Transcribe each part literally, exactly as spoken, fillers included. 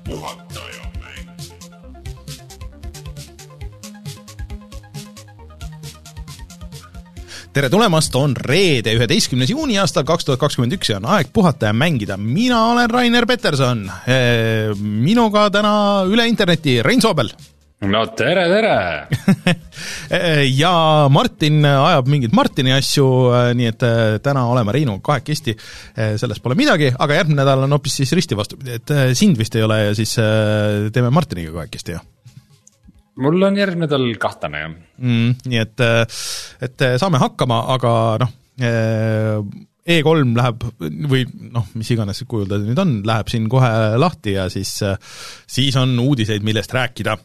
puhataja mäng. Tere tulemast, on reede üheteistkümnes juuni aastal kaks tuhat kakskümmend üks ja on aeg puhata ja mängida. Mina olen Rainer Peterson, minuga täna üle interneti Rein Soobel. No tere, tere! Ja Martin ajab mingit Martini asju, nii et täna oleme Reinuga kahekesti, sellest pole midagi, aga järgmine nädal on hoopis siis risti vastupidi, et sind vist ei ole ja siis teeme Martiniga kahekesti, jah? Mul on järgmine nädal kahtlane, jah. Mm, nii et, et saame hakkama, aga noh, E kolm läheb, või noh, mis iganes kujul ta nüüd on, läheb siin kohe lahti ja siis, siis on uudiseid, millest rääkida.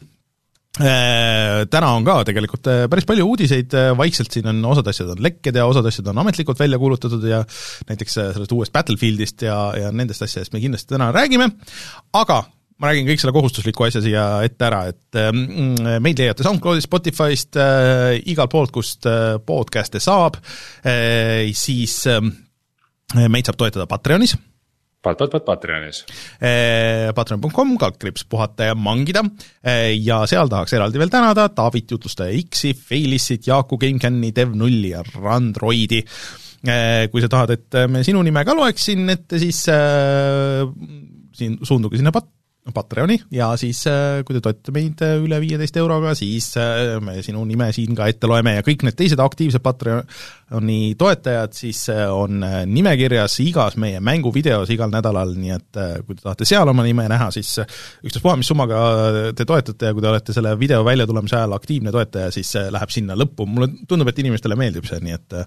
Täna on ka tegelikult päris palju uudiseid, vaikselt siin on osad asjad on lekked ja osad asjad on ametlikult välja kuulutatud ja näiteks sellest uuest Battlefieldist ja, ja nendest asjadest me kindlasti täna räägime, aga ma räägin kõik selle kohustusliku asja siia ette ära, et mm, meid leiate SoundCloudist, Spotify'st, äh, igalt poolt, kust äh, podcast'e saab, äh, siis äh, meid saab toetada Patreonis. Pat, pat, pat, Patreonis. Äh, patreon punkt com, kalkriips puhata ja mangida äh, ja seal tahaks eraldi veel tänada Taavit, Jutlustaja X-i, Failissit, Jaaku, GameCami, Dev nulli ja Randroidi. Äh, kui sa tahad, et me sinu nime ka loeks siin ette, siis äh, siin suunduge sinna pat-, Patreoni ja siis, kui te toetate meid üle viieteist euroga, siis me sinu nime siin ka ette loeme ja kõik need teised aktiivsed Patreoni toetajad siis on nimekirjas igas meie mänguvideos igal nädalal, nii et kui te tahate seal oma nime näha, siis ükstaspuha, mis summaga te toetate ja kui te olete selle video välja tulemise ajal aktiivne toetaja, siis läheb sinna lõppu. Mulle tundub, et inimestele meeldib see, nii et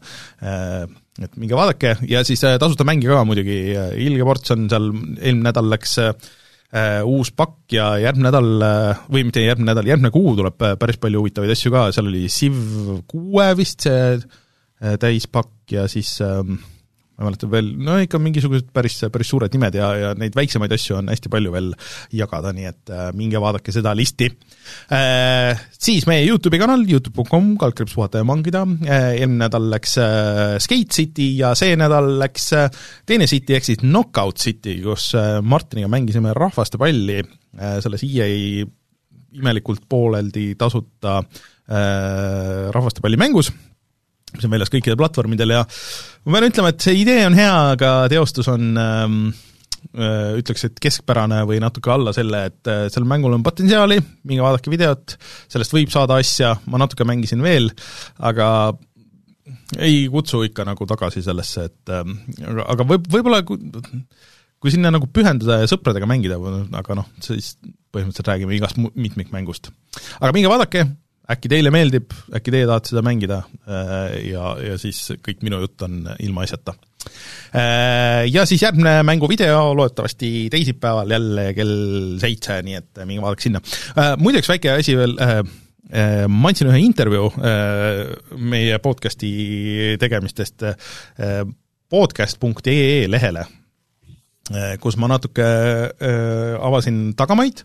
et minge vaadake ja siis tasuta mängi ka muidugi. Ilge Ports on seal, eelmine nädal läks Uh, uus pakk ja järgmine nädal, või mitte järgmine nädal, järgmine kuu tuleb päris palju huvitavaid asju ka, seal oli Civ kuue vist see täispakk ja siis um, ma mäletan veel, no ikka mingisugused päris, päris suured nimed ja, ja neid väiksemaid asju on hästi palju veel jagada, nii et uh, minge vaadake seda listi. Uh, siis meie YouTube'i kanal, youtube punkt com, kalkriips puhata ja mangida, uh, eelmine nädal läks uh, Skate City ja see nädal läks uh, teine City ehk siis Knockout City, kus uh, Martiniga mängisime rahvaste palli uh, selles E A imelikult pooleldi tasuta uh, rahvaste palli mängus, mis on väljas kõikide platvormidel ja ma pean ütlema, et see idee on hea, aga teostus on ähm, äh, ütleks, et keskpärane või natuke alla selle, et äh, sellel mängul on potentsiaali, minge vaadake videot, sellest võib saada asja, ma natuke mängisin veel, aga ei kutsu ikka nagu tagasi sellesse, et äh, aga, aga võib, võib-olla kui, kui sinna nagu pühenduda ja sõpradega mängida, aga noh, siis põhimõtteliselt räägime igast mitmikmängust. Aga minge vaadake, äkki teile meeldib, äkki teie tahate seda mängida ja, ja siis kõik minu jutt on ilma asjata. Ja siis järgmine mänguvideo loodetavasti teisipäeval jälle kell seitse, nii et minge vaadake sinna. Muideks väike asi veel, ma andsin ühe intervjuu meie podcasti tegemistest podcast punkt e e lehele, kus ma natuke avasin tagamaid,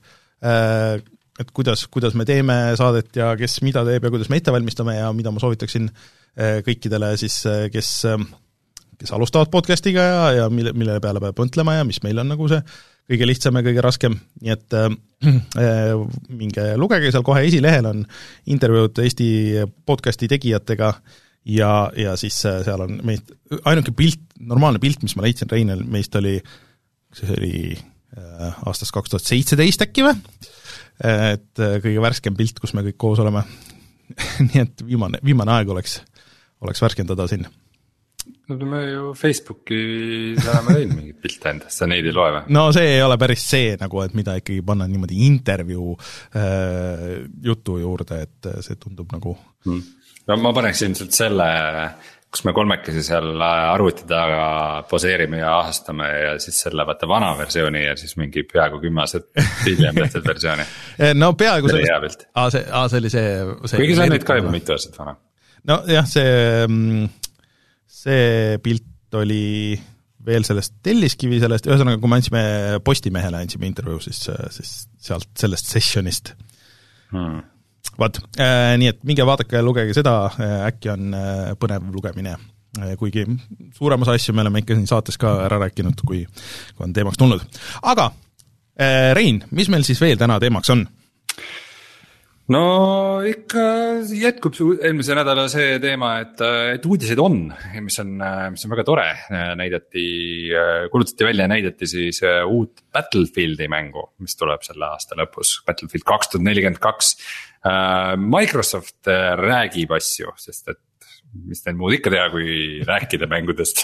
et kuidas, kuidas me teeme saadet ja kes mida teeb ja kuidas me ette valmistame ja mida ma soovitaksin kõikidele siis, kes, kes alustavad podcastiga ja, ja mille, mille peale peab mõtlema ja mis meil on nagu see kõige lihtsam ja kõige raskem, nii et äh, minge lugege, seal kohe esilehel on intervjuud Eesti podcasti tegijatega ja, ja siis seal on meist, ainuke pilt, normaalne pilt, mis ma leidsin Reinel, meist oli, see oli äh, aastast kaks tuhat seitseteist äkki või? Et kõige värskem pilt, kus me kõik koos oleme. Nii et viimane, viimane aeg oleks, oleks värskendada siin. No me ju Facebookis oleme teinud mingit pilte endast, sa neid ei loe või? No see ei ole päris see, nagu, et mida ikkagi panna niimoodi intervjuu äh, jutu juurde, et see tundub nagu hmm. No ma paneks ilmselt selle, kus me kolmekesi seal arvuti taga poseerime ja ahastame ja siis selle vaata vana versiooni ja siis mingi peaaegu kümme aastat hiljem tehtud versiooni. No peaaegu see sellest, aa, see, aa, see oli see, see kuigi see on nüüd ka juba mitu aastat vana. No jah, see, see pilt oli veel sellest Telliskivi sellest, ühesõnaga kui me andsime Postimehele, andsime intervjuu, siis, siis sealt sellest sessionist. Hmm. Vaat, äh, nii et minge vaadake ja lugege seda, äh, äkki on äh, põnev lugemine, äh, kuigi suuremas asju me oleme ikka siin saates ka ära rääkinud, kui, kui on teemaks tulnud. Aga Rein, mis meil siis veel täna teemaks on? No ikka jätkub eelmise nädala see teema, et, et uudiseid on, mis on, mis on väga tore. Näidati, kuulutati välja ja näidati siis uut Battlefieldi mängu, mis tuleb selle aasta lõpus. Battlefield kaks tuhat nelikümmend kaks. Microsoft räägib asju, sest et mis neil muud ikka teha, kui rääkida mängudest.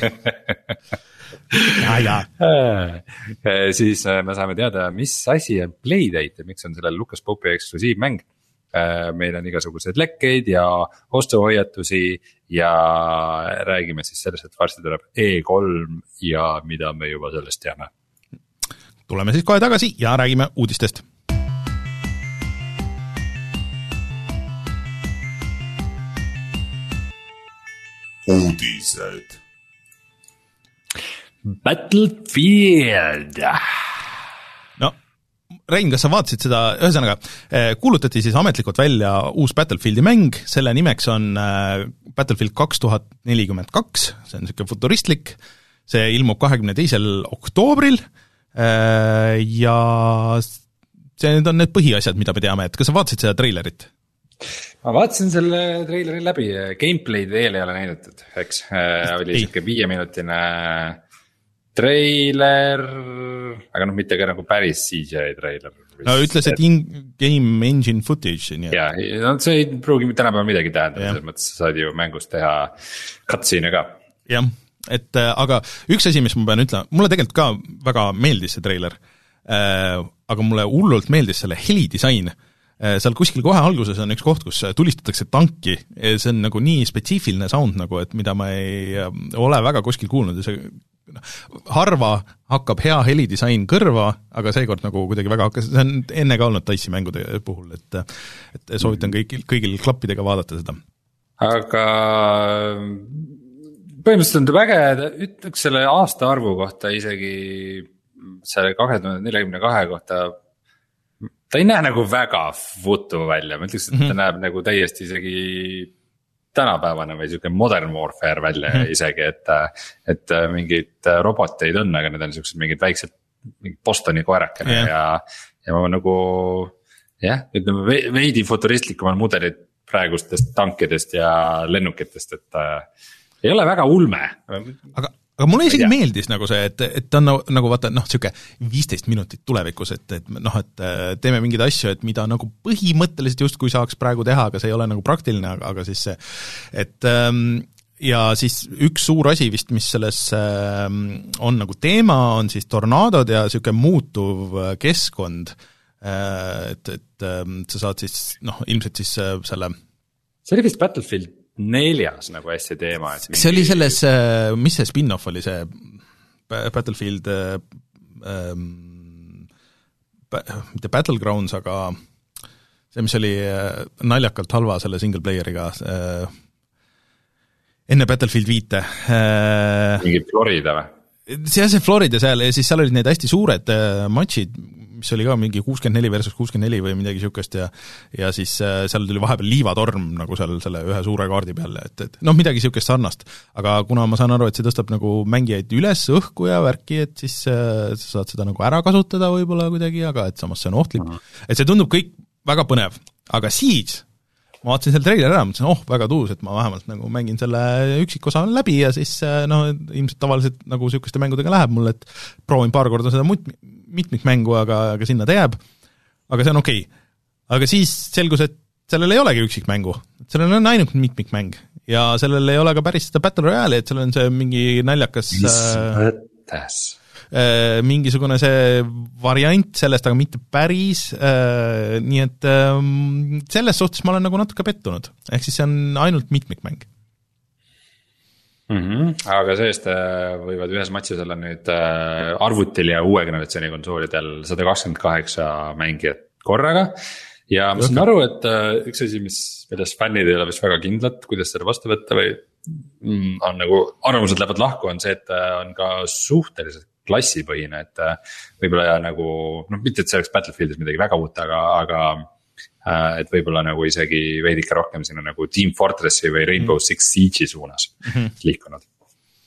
ja, ja. Siis me saame teada, mis asi on Playdate ja miks on sellel Lucas Pope'i eksklusiivmäng. Meil on igasugused lekkeid ja ostuhoiatusi ja räägime siis sellest, et varsti tuleb E kolm ja mida me juba sellest teame. Tuleme siis kohe tagasi ja räägime uudistest. Uudised. Battlefield. No, Rein, kas sa vaatasid seda, ühesõnaga, kuulutati siis ametlikult välja uus Battlefieldi mäng, selle nimeks on Battlefield kaks tuhat nelikümmend kaks, see on selline futuristlik, see ilmub kahekümne teisel oktoobril ja see nüüd on need põhiasjad, mida me teame, et kas sa vaatasid seda treilerit? Ma vaatasin selle treileri läbi, gameplay'd veel ei ole näidatud, eks, oli siuke viieminutine treiler, aga noh, mitte ka nagu päris C G I treiler. No ütles, et in-game engine footage. Nii. Ja, no see ei pruugi tänapäeval midagi tähendada, selles mõttes sa saad ju mängust teha cutscene'e ka. Jah, et aga üks asi, mis ma pean ütlema, mulle tegelikult ka väga meeldis see treiler, aga mulle hullult meeldis selle helidisain. Seal kuskil kohe alguses on üks koht, kus tulistatakse tanki, see on nagu nii spetsiifiline sound, nagu, et mida ma ei ole väga kuskil kuulnud ja see harva hakkab hea helidisain kõrva, aga seekord nagu kuidagi väga hakkas, see on enne ka olnud Dice'i mängude puhul, et, et soovitan kõigil, kõigil klappidega vaadata seda. Aga põhimõtteliselt on ta väge, ütleks selle aasta arvu kohta isegi selle kaks tuhat nelikümmend kaks kohta ta ei näe nagu väga vutu välja, ma ütleks, et ta mm-hmm. näeb nagu täiesti isegi tänapäevane või siuke modern warfare välja mm-hmm. isegi, et, et mingid roboteid on, aga need on siuksed mingid väiksed mingid Bostoni koerakene yeah. ja, ja ma nagu jah, ütleme veidi futuristlikumad mudelid praegustest tankidest ja lennukitest, et äh, ei ole väga ulme. Aga aga mulle isegi meeldis nagu see, et, et ta on nagu, nagu vaata, noh, siuke viisteist minutit tulevikus, et, et noh, et teeme mingeid asju, et mida nagu põhimõtteliselt just kui saaks praegu teha, aga see ei ole nagu praktiline, aga, aga siis see, et ja siis üks suur asi vist, mis selles on nagu teema, on siis tornaadod ja siuke muutuv keskkond, et, et sa saad siis, noh, ilmselt siis selle see oli vist Battlefield neljas nagu hästi teema. Et mingi... See oli selles, mis see spin-off oli, see Battlefield, ähm, mitte Battlegrounds, aga see, mis oli naljakalt halva selle single playeriga äh, enne Battlefield viite. Äh, mingi Florida või? See, see Florida seal, ja siis seal olid need hästi suured äh, matšid, mis oli ka mingi kuuskümmend neli versus kuuskümmend neli või midagi siukest ja ja siis äh, seal tuli vahepeal liivatorm nagu seal selle ühe suure kaardi peal, et, et noh, midagi siukest sarnast. Aga kuna ma saan aru, et see tõstab nagu mängijaid üles õhku ja värki, et siis äh, sa saad seda nagu ära kasutada võib-olla kuidagi, aga et samas see on ohtlik. Et see tundub kõik väga põnev, aga siis ma vaatasin selle treileri ära, mõtlesin, oh, väga tuus, et ma vähemalt nagu mängin selle üksikosa läbi ja siis noh, ilmselt tavaliselt nagu siukeste mängudega läheb mulle, et proovin paar korda seda mut, mitmikmängu, aga, aga sinna ta jääb, aga see on okei okay.. Aga siis selgus, et sellel ei olegi üksikmängu, sellel on ainult mitmikmäng ja sellel ei ole ka päris seda Battle Royale'i, et sellel on see mingi naljakas mis mõttes? Äh, mingisugune see variant sellest, aga mitte päris, äh, nii et äh, selles suhtes ma olen nagu natuke pettunud, ehk siis see on ainult mitmikmäng. Mm-hmm. Aga seest võivad ühes matšis olla nüüd arvutil ja uue generatsiooni konsoolidel sada kakskümmend kaheksa mängijat korraga ja ma saan aru, et üks asi, mis milles fännid ei ole vist väga kindlad, kuidas seda vastu võtta või on nagu arvamused lähevad lahku, on see, et on ka suhteliselt klassipõhine, et võib-olla nagu, noh, mitte et see oleks Battlefieldis midagi väga uut, aga, aga et võib-olla nagu isegi veidike rohkem sinna nagu Team Fortressi või Rainbow Six Siege'i suunas mm-hmm. liikunud.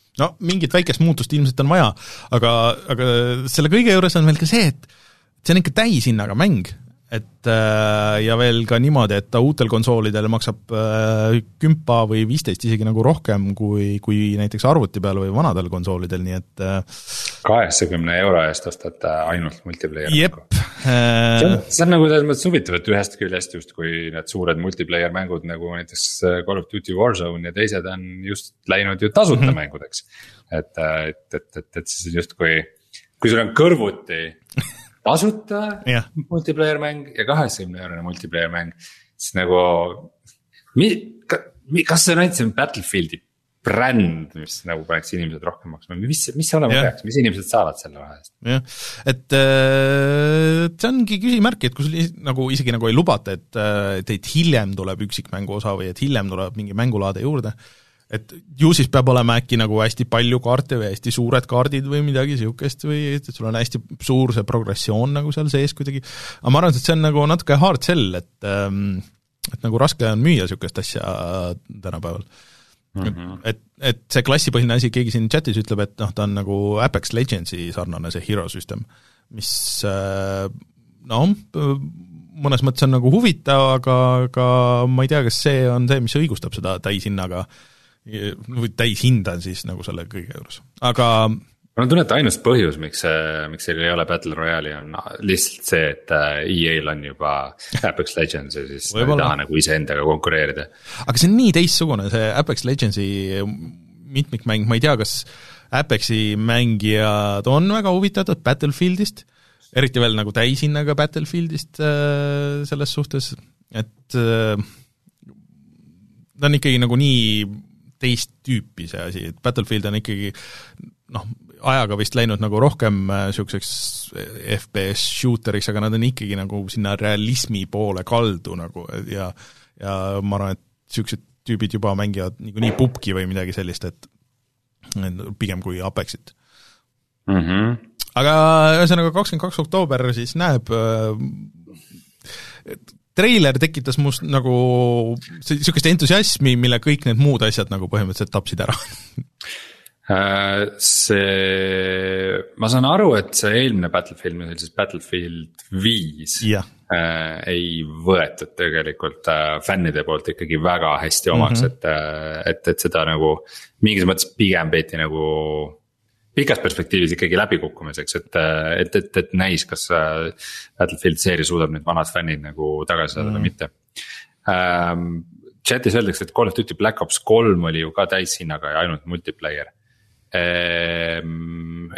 no mingit väikest muutust ilmselt on vaja, aga, aga selle kõige juures on veel ka see, et see on ikka täishinnaga mäng, et ja veel ka niimoodi, et ta uutel konsoolidel maksab kümpa või viisteist isegi nagu rohkem kui, kui näiteks arvuti peal või vanadel konsoolidel, nii et kaheksakümne euro eest ostad ainult multiplayer. Jep. See on, see on nagu selles mõttes huvitav, et ühest küljest just kui need suured multiplayer mängud nagu näiteks Call of Duty Warzone ja teised on just läinud ju tasuta mm-hmm. mängudeks. Et, et, et, et, et siis just kui, kui sul on kõrvuti tasuta yeah. multiplayer mäng ja kaheksakümne eurone multiplayer mäng, siis nagu mi, ka, mi, kas see on ainult see Battlefieldi bränd, mis nagu paneks inimesed rohkem maksma, mis, mis olema yeah. peaks, mis inimesed saavad selle vahest? jah, et äh, see ongi küsimärk, et kui sul nagu isegi nagu ei lubata, et, et, et hiljem tuleb üksikmängu osa või et hiljem tuleb mingi mängulaade juurde, et ju siis peab olema äkki nagu hästi palju kaarte või hästi suured kaardid või midagi sihukest või et sul on hästi suur see progressioon nagu seal sees kuidagi, aga ma arvan, et see on nagu natuke hard sell, et et nagu raske on müüa sihukest asja tänapäeval. Mm-hmm. et, et see klassipõhiline asi, keegi siin chatis ütleb, et noh, ta on nagu Apex Legendsi sarnane see hero system, mis no mõnes mõttes on nagu huvitav, aga, aga ma ei tea, kas see on see, mis õigustab seda täishinnaga või täishinda siis nagu selle kõige juures, aga ma tunnen, et ainus põhjus, miks, miks seal ei ole Battle Royale'i on lihtsalt see, et E A-l on juba Apex Legends ja siis ei taha nagu iseendaga konkureerida. Aga see on nii teistsugune, see Apex Legendsi mitmikmäng, ma ei tea, kas Apexi mängijad on väga huvitatud Battlefieldist, eriti veel nagu täishinnaga Battlefieldist selles suhtes, et ta on ikkagi nagu nii teist tüüpi see asi, et Battlefield on ikkagi noh, ajaga vist läinud nagu rohkem niisuguseks F P S shooteriks, aga nad on ikkagi nagu sinna realismi poole kaldu nagu ja, ja ma arvan, et niisugused tüübid juba mängivad nagu nii pubki või midagi sellist, et pigem kui Apexit. Mm-hmm. Aga ühesõnaga kakskümmend kaks oktoober siis näeb et treiler tekitas must nagu niisugust entusiasmi, mille kõik need muud asjad nagu põhimõtteliselt tapsid ära. See, ma saan aru, et see eelmine Battlefield, mis oli siis Battlefield viis yeah. äh, ei võetud tegelikult äh, fännide poolt ikkagi väga hästi omaks, mm-hmm. et, et, et seda nagu mingis mõttes pigem peeti nagu pikas perspektiivis ikkagi läbikukkumiseks, et, et, et, et näis, kas Battlefield seeria suudab nüüd vanad fännid nagu tagasi saada või mm. mitte. Ähm, chatis öeldakse, et Call of Duty Black Ops kolm oli ju ka täishinnaga ja ainult multiplayer. Ähm,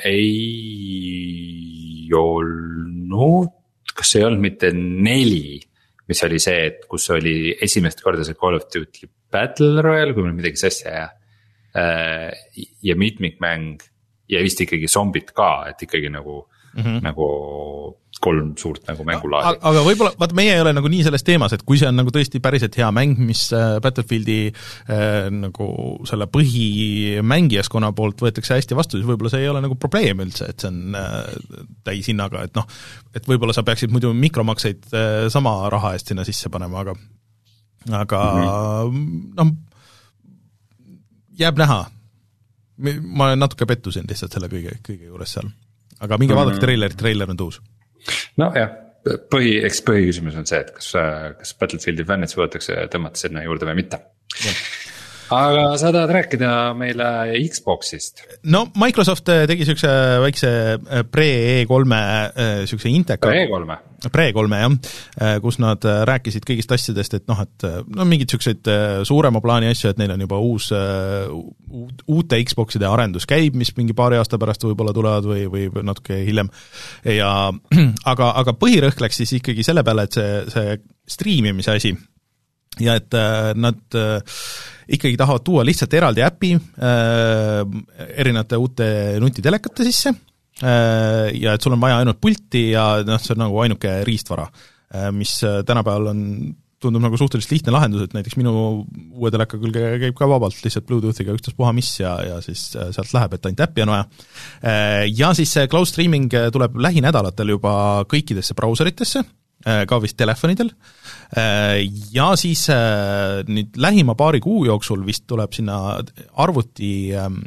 ei olnud, kas ei olnud mitte neli, mis oli see, et kus oli esimest korda see Call of Duty Battle Royale, kui meil midagi sassi ja, ja mitmikmäng ja vist ikkagi zombid ka, et ikkagi nagu, mm-hmm. nagu kolm suurt nagu mängulaadi. Aga võib-olla, vaata meie ei ole nagu nii selles teemas, et kui see on nagu tõesti päriselt hea mäng, mis Battlefieldi äh, nagu selle põhimängijaskonna poolt võetakse hästi vastu, siis võib-olla see ei ole nagu probleem üldse, et see on äh, täishinnaga, et noh, et võib-olla sa peaksid muidu mikromakseid äh, sama raha eest sinna sisse panema, aga aga mm-hmm. noh, jääb näha. Ma natuke pettusin lihtsalt selle kõige, kõige juures seal. Aga minge vaadake mm. trailer, trailer on tuus. No jah, põhi, eks põhiküsimus on see, et kas, kas Battlefieldi fännid suudetakse tõmmata sinna juurde või mitte. Ja. Aga sa tahad rääkida meile Xboxist? No Microsoft tegi niisuguse väikse pre-E kolme niisuguse inteka. pre-E kolme? pre-E kolme, jah, kus nad rääkisid kõigist asjadest, et noh, et no mingid niisugused suurema plaani asju, et neil on juba uus, uute Xboxide arendus käib, mis mingi paari aasta pärast võib-olla tulevad või, või natuke hiljem. Ja, aga, aga põhirõhk läks siis ikkagi selle peale, et see, see striimimise asi, ja et nad ikkagi tahavad tuua lihtsalt eraldi äpi erinevate uute nutitelekate sisse ja et sul on vaja ainult pulti ja noh, see on nagu ainuke riistvara, mis tänapäeval on, tundub nagu suhteliselt lihtne lahendus, et näiteks minu uue teleka külge käib ka vabalt lihtsalt Bluetoothiga ükstaspuha mis ja, ja siis sealt läheb, et ainult äppi on vaja. Ja siis see cloud streaming tuleb lähinädalatel juba kõikidesse brauseritesse, ka vist telefonidel, ja siis nüüd lähima paari kuu jooksul vist tuleb sinna arvuti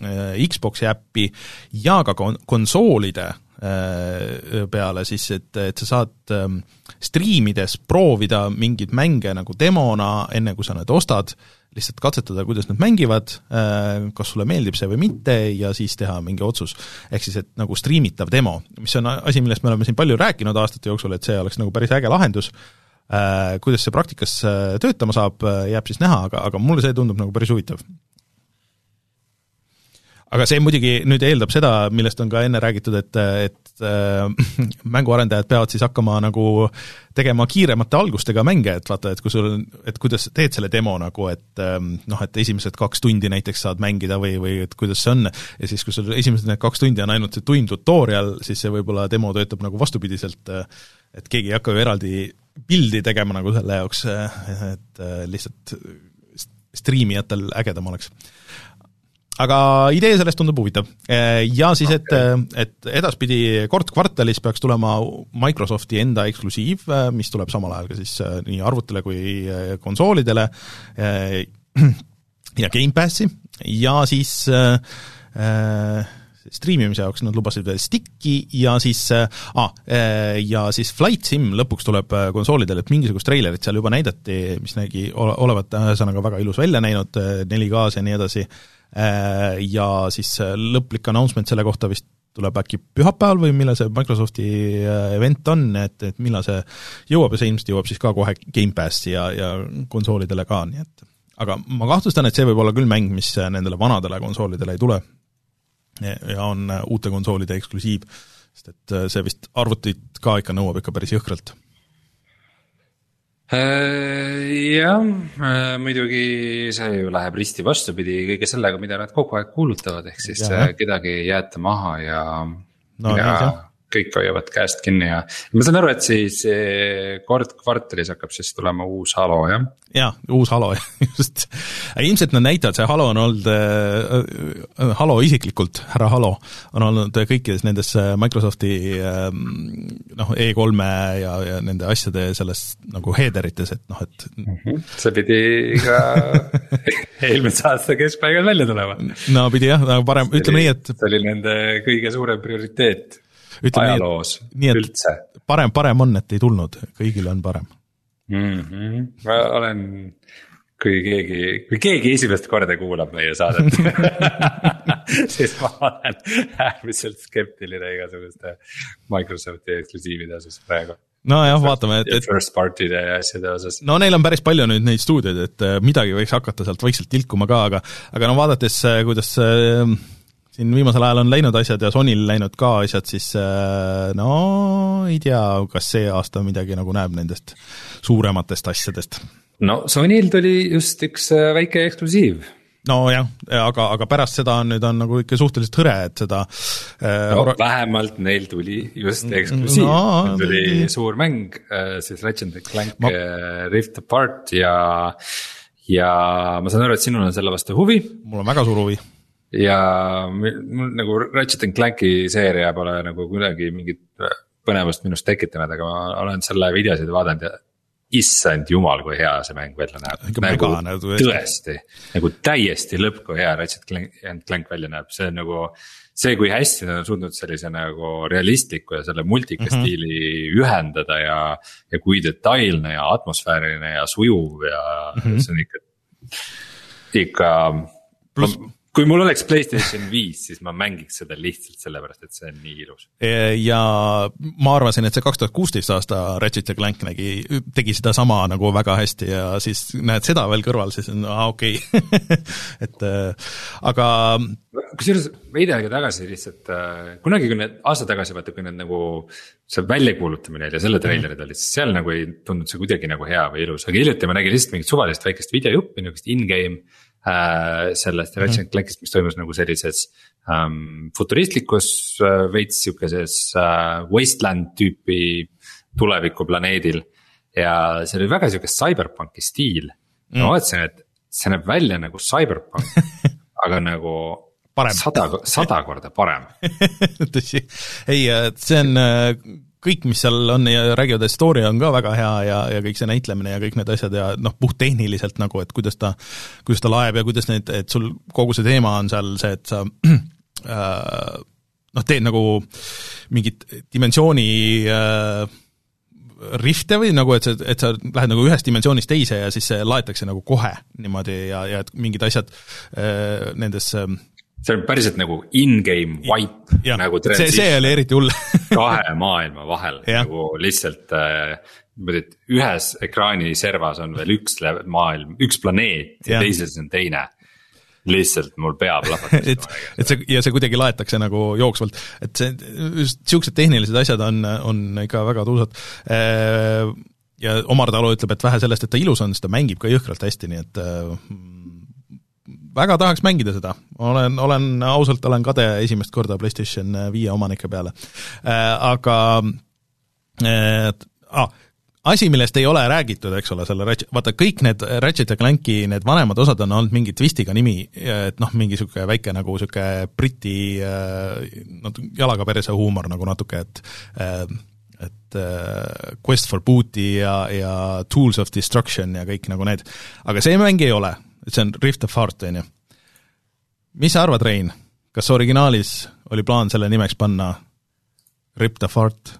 Xboxi äppi ja ka kon- konsoolide peale siis, et, et sa saad striimides proovida mingeid mänge nagu demona, enne kui sa need ostad, lihtsalt katsetada, kuidas nad mängivad, kas sulle meeldib see või mitte ja siis teha mingi otsus. Ehk siis, et nagu striimitav demo, mis on asi, millest me oleme siin palju rääkinud aastate jooksul, et see oleks nagu päris äge lahendus. Kuidas see praktikas töötama saab, jääb siis näha, aga, aga mulle see tundub nagu päris huvitav. Aga see muidugi nüüd eeldab seda, millest on ka enne räägitud, et, et äh, mänguarendajad peavad siis hakkama nagu tegema kiiremate algustega mänge, et vaata, et kui sul, et kuidas teed selle demo nagu, et äh, noh, et esimesed kaks tundi näiteks saad mängida või, või et kuidas see on, ja siis kui sul esimesed need kaks tundi on ainult see tund tutorial, siis see võib-olla demo töötab nagu vastupidiselt, et keegi ei hakka ju eraldi pildi tegema nagu selle jaoks, et lihtsalt striimijatel ägedam oleks. Aga idee sellest tundub huvitav. Ja siis, et, et edaspidi kord kvartalis peaks tulema Microsofti enda eksklusiiv, mis tuleb samal ajal ka siis nii arvutile kui konsoolidele ja Game Passi ja siis äh, striimimise jaoks nad lubasid veel Sticki ja siis ah, ja siis Flight Sim lõpuks tuleb konsoolidele, et mingisugust treilerit seal juba näidati, mis nägi olevat ühesõnaga väga ilus välja näinud, neli K-s ja nii edasi, ja siis lõplik announcement selle kohta vist tuleb äkki pühapäeval või millal see Microsofti event on, et, et millal see jõuab ja see ilmselt jõuab siis ka kohe Game Passi ja, ja konsoolidele ka, nii et aga ma kahtlustan, et see võib olla küll mäng, mis nendele vanadele konsoolidele ei tule ja on uute konsoolide eksklusiiv, sest et see vist arvutit ka ikka nõuab ikka päris jõhkralt. Jah, muidugi see ju läheb risti vastupidi kõige sellega, mida nad kogu aeg kuulutavad, ehk siis ja. Kedagi ei jäeta maha ja, no, ja kõik hoiavad käest kinni ja ma saan aru, et siis kord kvartalis hakkab siis tulema uus Halo, jah? Jaa, uus Halo, just. Ilmselt nad näitavad, see Halo on olnud, äh, Halo isiklikult, härra Halo, on olnud kõikides nendes Microsofti äh, noh, E kolme ja, ja nende asjade selles nagu headerites, et noh, et mm-hmm. see pidi ka eelmise aasta keskpaigal välja tulema. No pidi jah, parem, ütleme nii, et see oli nende kõige suurem prioriteet. Ütleme ajaloos nii, et, üldse. Parem, parem on, et ei tulnud, kõigil on parem. Mm-hmm. Ma olen, kui keegi, kui keegi esimest korda kuulab meie saadet, siis ma olen äärmiselt skeptiline igasuguste Microsofti eksklusiivide osas praegu. No jah, vaatame, et, et first party'de ja asjade osas. No neil on päris palju nüüd neid stuudioid, et midagi võiks hakata sealt vaikselt tilkuma ka, aga, aga no vaadates, kuidas siin viimasel ajal on läinud asjad ja Sonyl läinud ka asjad, siis no ei tea, kas see aasta midagi nagu näeb nendest suurematest asjadest. No Sonyl tuli just üks väike eksklusiiv. No jah, aga, aga pärast seda on nüüd on nagu ikka suhteliselt hõre, et seda no, or... vähemalt neil tuli just eksklusiiv. No, tuli nii... suur mäng, siis Ratchet and Clank ma... Rift Apart ja, ja ma saan aru, et sinul on selle vastu huvi. Mul on väga suur huvi. Ja mul nagu Ratchet and Clanki seeria pole nagu kuidagi mingit põnevust minust tekitanud, aga ma olen selle videosid vaadanud ja issand jumal, kui hea see mäng välja näeb. Nagu mega, tõesti, nagu täiesti lõpp, kui hea Ratchet and Clank välja näeb. See on nagu see, kui hästi nad on suutnud sellise nagu realistliku ja selle multika mm-hmm. stiili ühendada ja, ja kui detailne ja atmosfääriline ja sujuv ja mm-hmm. see on ikka, ikka Plus... kui mul oleks PlayStation viis, siis ma mängiks seda lihtsalt sellepärast, et see on nii ilus. Ja ma arvasin, et see kaks tuhat kuusteist aasta Ratchet ja Clank nägi, tegi seda sama nagu väga hästi ja siis näed seda veel kõrval, siis on ah, okei okay. et aga kusjuures veidi aega tagasi lihtsalt kunagi, kui need aasta tagasi vaata, kui need nagu see väljakuulutamine ja selle treilerid olid, siis seal nagu ei tundnud see kuidagi nagu hea või ilus, aga hiljuti ma nägin lihtsalt mingit suvalist väikest videojuppi, nagu in-game Äh, sellest Ratchet and Clankist, mis toimus nagu sellises ähm, futuristlikus äh, veits siukeses äh, wasteland tüüpi tulevikuplaneedil ja see oli väga siukest cyberpunki stiil mm. ma vaatasin, et see näeb välja nagu cyberpunk aga nagu parem. sada, sada korda parem tõsi, ei, see on kõik, mis seal on ja räägivad, et story on ka väga hea ja, ja kõik see näitlemine ja kõik need asjad ja noh, puhttehniliselt nagu, et kuidas ta, kuidas ta laeb ja kuidas need, et sul kogu see teema on seal see, et sa äh, noh, teed nagu mingit dimensiooni äh, rifte või nagu, et sa, et sa lähed nagu ühest dimensioonist teise ja siis see laetakse nagu kohe niimoodi ja, ja et mingid asjad äh, nendes äh, see on päriselt nagu in-game wipe, ja, nagu see, see oli eriti hull kahe maailma vahel, nagu lihtsalt äh, et ühes ekraani servas on veel üks maailm, üks planeet ja, ja teises on teine. Lihtsalt mul pea plahvatas. et, et see, ja see kuidagi laetakse nagu jooksvalt, et see, just siuksed tehnilised asjad on, on ikka väga tuusad. Ja Omar Talu ütleb, et vähe sellest, et ta ilus on, siis ta mängib ka jõhkralt hästi, nii et väga tahaks mängida seda. Olen, olen ausalt, olen kade esimest korda PlayStation viie omanike peale. Aga et, ah, asi, millest ei ole räägitud, eks ole, selle Ratchet, vaata kõik need Ratchet ja Clanki, need vanemad osad on olnud mingi twistiga nimi, et noh, mingi siuke väike nagu siuke briti no, jalaga perse huumor nagu natuke, et et Quest for Booty ja, ja Tools of Destruction ja kõik nagu need. Aga see mäng ei ole, see on Rift of Heart, on ju. Mis sa arvad, Rein? Kas originaalis oli plaan selle nimeks panna Rift of Heart?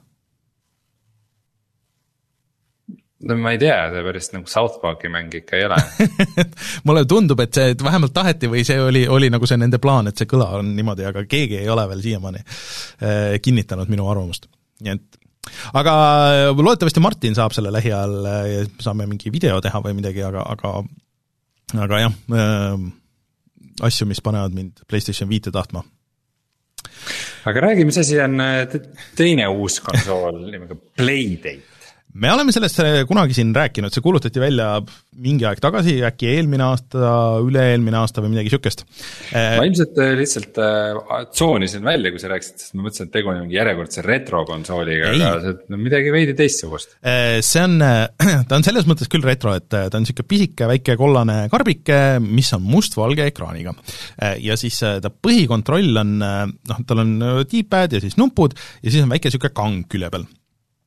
No ma ei tea, see päris nagu South Parki mäng ikka ei ole. Mulle tundub, et see et vähemalt taheti või see oli, oli nagu see nende plaan, et see kõla on niimoodi, aga keegi ei ole veel siiamaani kinnitanud minu arvamust. Nii et, aga loodetavasti Martin saab selle lähiajal ja saame mingi video teha või midagi, aga, aga, aga jah, asju, mis panevad mind PlayStation viite tahtma. Aga räägi, mis asi on teine uus konsool nimega Playdate? Me oleme sellest kunagi siin rääkinud, see kuulutati välja mingi aeg tagasi, äkki eelmine aasta, üle-eelmine aasta või midagi sükest. Ma ilmselt lihtsalt tsoonisin välja, kui sa rääkisid, sest ma mõtlesin, et tegu on mingi järjekordse retro-konsooliga, aga see on midagi veidi teistsugust. See on, ta on selles mõttes küll retro, et ta on siuke pisike, väike kollane karbike, mis on must-valge ekraaniga. Ja siis ta põhikontroll on, noh, tal on D-pad ja siis nupud ja siis on väike siuke kang külje peal.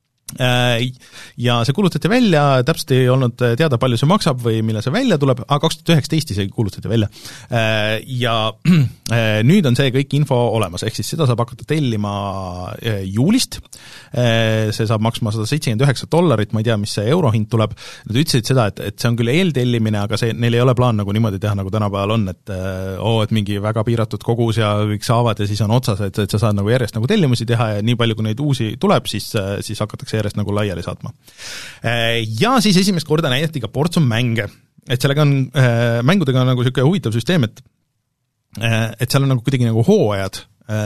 Ja see kuulutati välja, täpselt ei olnud teada, palju see maksab või mille see välja tuleb, aga kaks tuhat üheksateist isegi kuulutati välja. Ja nüüd on see kõik info olemas, ehk siis seda saab hakata tellima juulist. See saab maksma sada seitsekümmend üheksa dollarit, ma ei tea, mis see eurohind tuleb. Nad ütlesid seda, et, et see on küll eeltellimine, aga see, neil ei ole plaan nagu niimoodi teha, nagu tänapäeval on, et oo, et mingi väga piiratud kogus ja kõik saavad ja siis on otsas, et, et sa saad nagu järjest nagu tellimusi teha ja nii palju, kui neid uusi tuleb, siis, siis hakatakse järjest nagu laiali saatma. Ja siis esimest korda näidati ka portsu mänge, et sellega on, mängudega on nagu selline huvitav süsteem, et et seal on nagu kuidagi nagu hooajad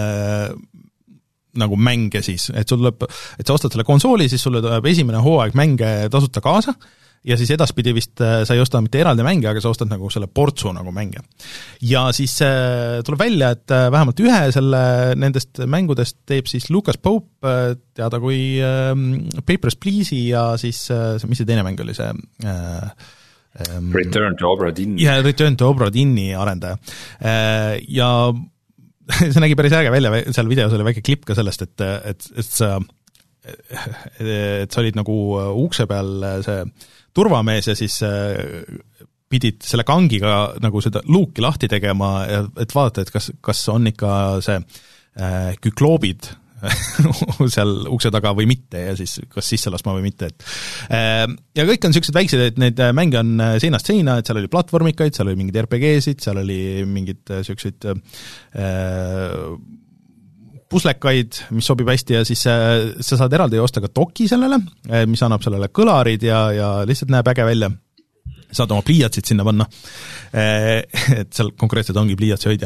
nagu mänge siis, et sul tuleb, et sa ostad selle konsooli, siis sulle tuleb esimene hooaeg mänge tasuta kaasa ja siis edaspidi vist sa ei osta mitte eraldi mänge, aga sa ostad nagu selle portsu nagu mänge. Ja siis tuleb välja, et vähemalt ühe selle nendest mängudest teeb siis Lucas Pope, teada kui Papers, Please'i ja siis, mis see teine mäng oli, see um, Return to Obra Dinn. Ja Return to Obra Dinni arendaja. Ja see nägi päris äge välja, seal videos oli väike klipp ka sellest, et, et, et sa et sa olid nagu ukse peal see turvamees ja siis pidid selle kangiga nagu seda luuki lahti tegema, et vaadata, et kas, kas on ikka see kükloobid seal ukse taga või mitte ja siis kas sisse laskma või mitte. Et. Ja kõik on sellised väiksed, et neid mänge on seinast seina, et seal oli platvormikaid, seal oli mingid R P G-sid, seal oli mingid sellised puslekaid, mis sobib hästi ja siis sa saad eraldi osta ka doki sellele, mis annab sellele kõlarid ja, ja lihtsalt näeb äge välja. Saad oma pliiatsid sinna panna, et seal konkreetselt ongi pliiatsi hoidja.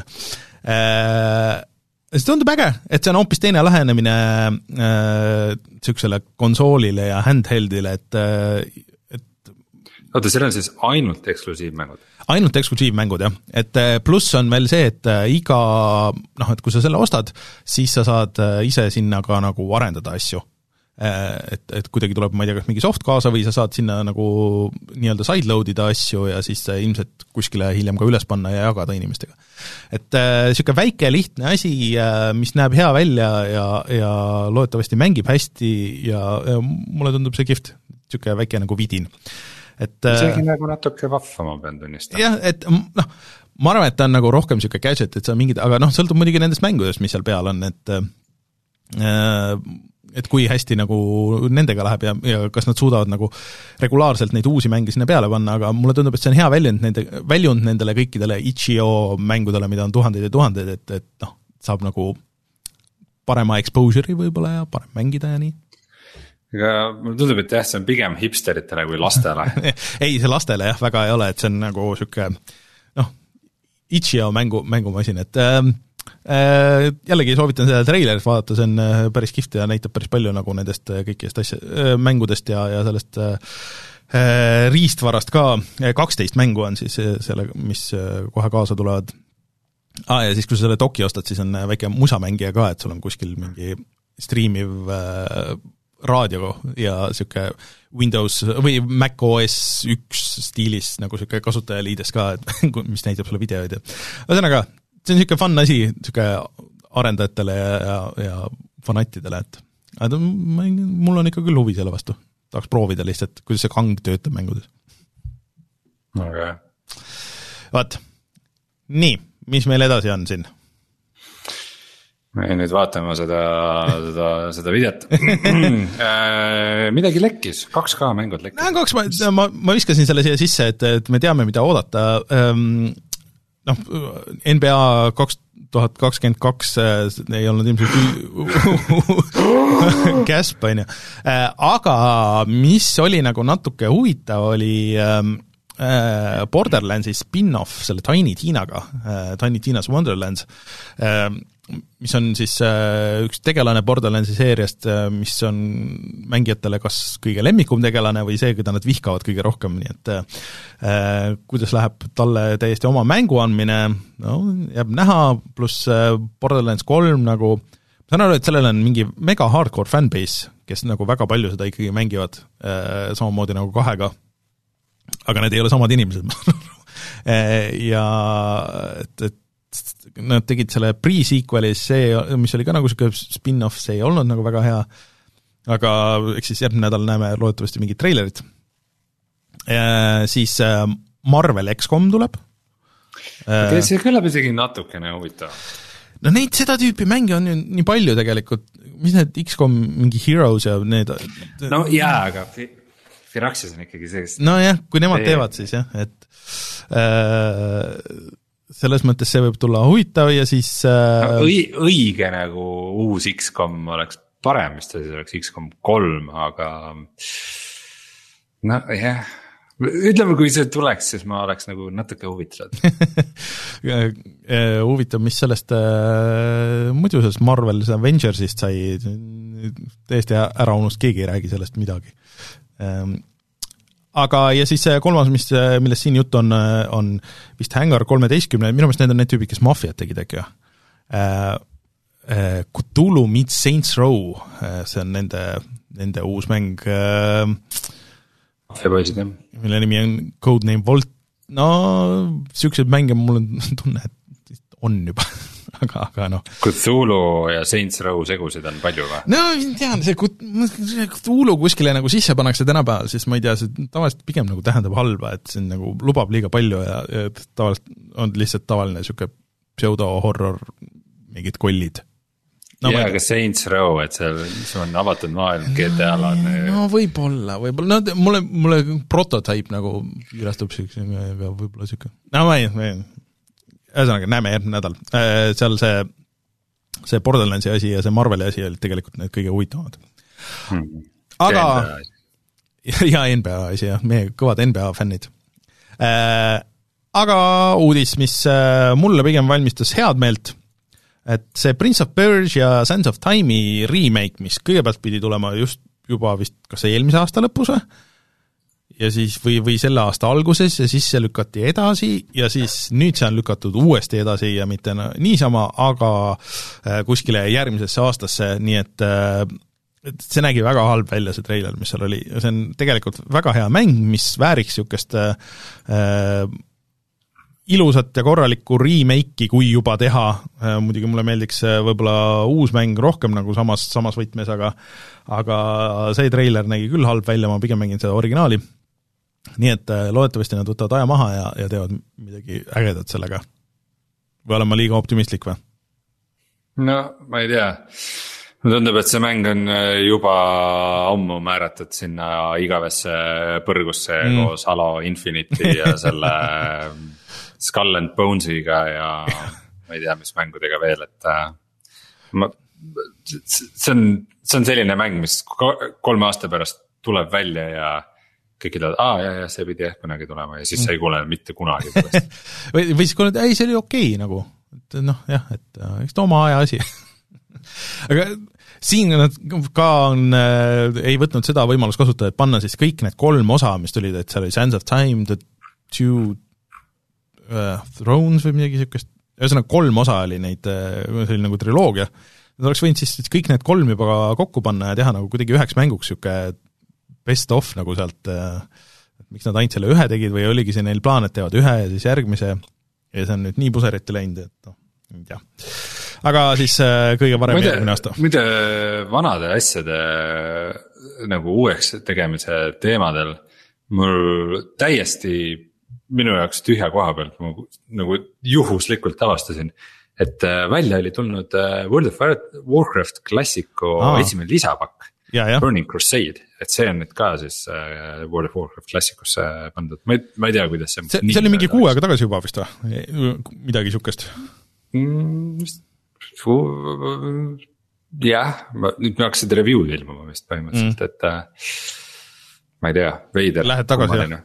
See tundub äge, et see on hoopis teine lähenemine sellisele konsoolile ja handheldile, et, et oota, seal on siis ainult eksklusiivmängud? Ainult eksklusiivmängud, jah. Et pluss on veel see, et iga, noh, et kui sa selle ostad, siis sa saad ise sinna ka nagu arendada asju. et, et kuidagi tuleb, ma ei tea, kas mingi soft kaasa või sa saad sinna nagu nii-öelda sideload ida asju ja siis ilmselt kuskile hiljem ka üles panna ja jagada inimestega. Et niisugune väike lihtne asi, mis näeb hea välja ja, ja loodetavasti mängib hästi ja, ja mulle tundub see kihvt, niisugune väike nagu vidin. Et, isegi nagu natuke vahva, ma pean tunnistama. jah, et noh, ma arvan, et ta on nagu rohkem niisugune gadget, et sa mingid, aga noh, sõltub muidugi nendest mängudest, mis seal peal on, et äh, et kui hästi nagu nendega läheb ja, ja kas nad suudavad nagu regulaarselt neid uusi mänge sinna peale panna, aga mulle tundub, et see on hea väljund, nende, väljund nendele kõikidele itch.io mängudele, mida on tuhandeid ja tuhandeid, et, et noh, saab nagu parema exposure'i võib-olla ja parem mängida ja nii. Aga mulle tundub, et jah, see on pigem hipsteritele kui lastele. ei, see lastele jah, väga ei ole, et see on nagu siuke noh, itch.io mängu, mängumasin, et äh, äh, jällegi soovitan seda treilerit vaadata, see on äh, päris kihvt ja näitab päris palju nagu nendest äh, kõikidest asja, äh, mängudest ja, ja sellest äh, riistvarast ka, kaksteist mängu on siis selle, mis äh, kohe kaasa tulevad. Ah, ja siis, kui sa selle doki ostad, siis on väike musamängija ka, et sul on kuskil mingi striimiv äh, raadio ja siuke Windows või Mac O S üks stiilis nagu siuke kasutajaliides ka, et mis näitab sulle videoid ja ühesõnaga, see on siuke fun asi siuke arendajatele ja, ja, ja fanattidele, et aga ma, mul on ikka küll huvi selle vastu, tahaks proovida lihtsalt, kuidas see kang töötab mängudes. Okay. Vaat, nii, mis meil edasi on siin? me nüüd vaatame seda, seda, seda videot. Midagi lekkis, kaks K mängud lekkis. No, kaks, ma, ma, ma viskasin selle siia sisse, et, et me teame, mida oodata. Noh, N B A kaks tuhat kakskümmend kaks ei olnud ilmselt käsp, on ju. Aga mis oli nagu natuke huvitav, oli Borderlandsi spin-off selle Tiny Tinaga, Tiny Tina's Wonderlands, mis on siis äh, üks tegelane Borderlandsi seeriast, äh, mis on mängijatele kas kõige lemmikum tegelane või see, keda nad vihkavad kõige rohkem, nii et äh, kuidas läheb talle täiesti oma mängu andmine, no jääb näha, pluss äh, Borderlands kolm nagu, ma saan aru, et sellel on mingi mega hardcore fanbase, kes nagu väga palju seda ikkagi mängivad äh, samamoodi nagu kahega, aga need ei ole samad inimesed ja et, et nad tegid selle pre-sequeli, see, mis oli ka nagu siuke spin-off, see ei olnud nagu väga hea, aga eks siis järgmine nädal näeme loodetavasti mingid treilerid. Siis Marvel X COM tuleb. Okay, see kõlab isegi natukene huvitav. No neid seda tüüpi mänge on ju nii palju tegelikult, mis need X COM, mingi Heroes ja need... No jaa, aga Firaxis on ikkagi see, kes... No jah, kui nemad teevad siis jah, et... Äh, selles mõttes see võib tulla huvitav ja siis äh... Õi, õige nagu uus X COM oleks parem, mis ta siis oleks X COM kolm, aga no jah, ütleme, kui see tuleks, siis ma oleks nagu natuke huvitatud. Huvitav, mis sellest äh, muidu sellest Marvel Avengersist sai täiesti ära unust, keegi ei räägi sellest midagi ähm, aga ja siis kolmas, mis, millest siin jutt on, on vist Hangar kolmeteistkümne, minu meelest need on need tüübid, kes Mafiat tegid äkki jah. Cthulhu meets Saints Row, see on nende, nende uus mäng, Mafiapoisid, jah. Mille nimi on Codename Vault, no siuksed mänge mul on tunne, et on juba aga, aga noh. Cthulhu ja Saints Row segusid on palju või? No tean, see Cthulhu kuskile nagu sisse pannakse tänapäeval, siis ma ei tea, see tavaliselt pigem nagu tähendab halba, et see nagu lubab liiga palju ja, ja tavaliselt on lihtsalt tavaline siuke pseudo-horror mingid kollid. No, jaa, aga Saints Row, et seal see on avatud maailm, G T A-l on... No võib-olla, võib-olla, no mulle, mulle prototype nagu ülestub siukse, aga võib-olla siuke, no ma ei, ma ei ühesõnaga, näeme järgmine nädal. Seal see, see Borderlandsi asi ja see Marveli asi olid tegelikult need kõige huvitavamad. Hmm. Aga, ja N B A asi, jah, meie kõvad N B A fännid. Aga uudis, mis mulle pigem valmistas head meelt, et see Prince of Persia Sands of Time'i remake, mis kõigepealt pidi tulema just juba vist kas eelmise aasta lõpus ja siis või, või selle aasta alguses ja siis see lükati edasi ja siis nüüd see on lükatud uuesti edasi ja mitte niisama, aga kuskile järgmisesse aastasse, nii et et see nägi väga halb välja, see treiler, mis seal oli, see on tegelikult väga hea mäng, mis vääriks niisugust äh, ilusat ja korralikku remake'i, kui juba teha, äh, muidugi mulle meeldiks võib-olla uus mäng rohkem nagu samas, samas võtmes, aga aga see treiler nägi küll halb välja, ma pigem mängin seda originaali, nii et äh, loodetavasti nad võtavad aja maha ja, ja teevad midagi ägedat sellega. Või olen ma liiga optimistlik või? No, ma ei tea. Mulle tundub, et see mäng on juba ammu määratud sinna igavesse põrgusse mm. koos Halo Infinite'i ja selle Skull and Bonesiga ja ma ei tea, mis mängudega veel, et ma, see on, see on selline mäng, mis kolme aasta pärast tuleb välja ja kõik ütlevad, aa, ja, ja see pidi ehk kunagi tulema ja siis mm. sa ei kuule mitte kunagi sellest. või, või siis kuuled, ei, see oli okei okay, nagu, et noh, jah, et eks ta oma aja asi. Aga siin nad ka on, äh, ei võtnud seda võimalust kasutada, et panna siis kõik need kolm osa, mis tulid, et seal oli Sands of Time, The Two uh, Thrones või midagi niisugust, ühesõnaga kolm osa oli neid, see oli nagu triloogia, nad oleks võinud siis kõik need kolm juba kokku panna ja teha nagu kuidagi üheks mänguks niisugune best of nagu sealt, et miks nad ainult selle ühe tegid või oligi see neil plaan, et teevad ühe ja siis järgmise ja see on nüüd nii puseriti läinud, et noh, ei tea. Aga siis kõige varem järgmine aasta. Muide vanade asjade nagu uueks tegemise teemadel mul täiesti minu jaoks tühja koha pealt ma nagu juhuslikult avastasin, et välja oli tulnud World of Warcraft klassiku Aa. esimene lisapakk, ja, ja. Burning Crusade, et see on nüüd ka siis World of Warcraft klassikusse pandud, ma ei, ma ei tea, kuidas see see, see oli mingi kuu aega tagasi juba vist või? Midagi niisugust mm, jah, nüüd me hakkasid review'd ilmuma vist põhimõtteliselt mm., et äh, ma ei tea, veider. Lähed tagasi jah?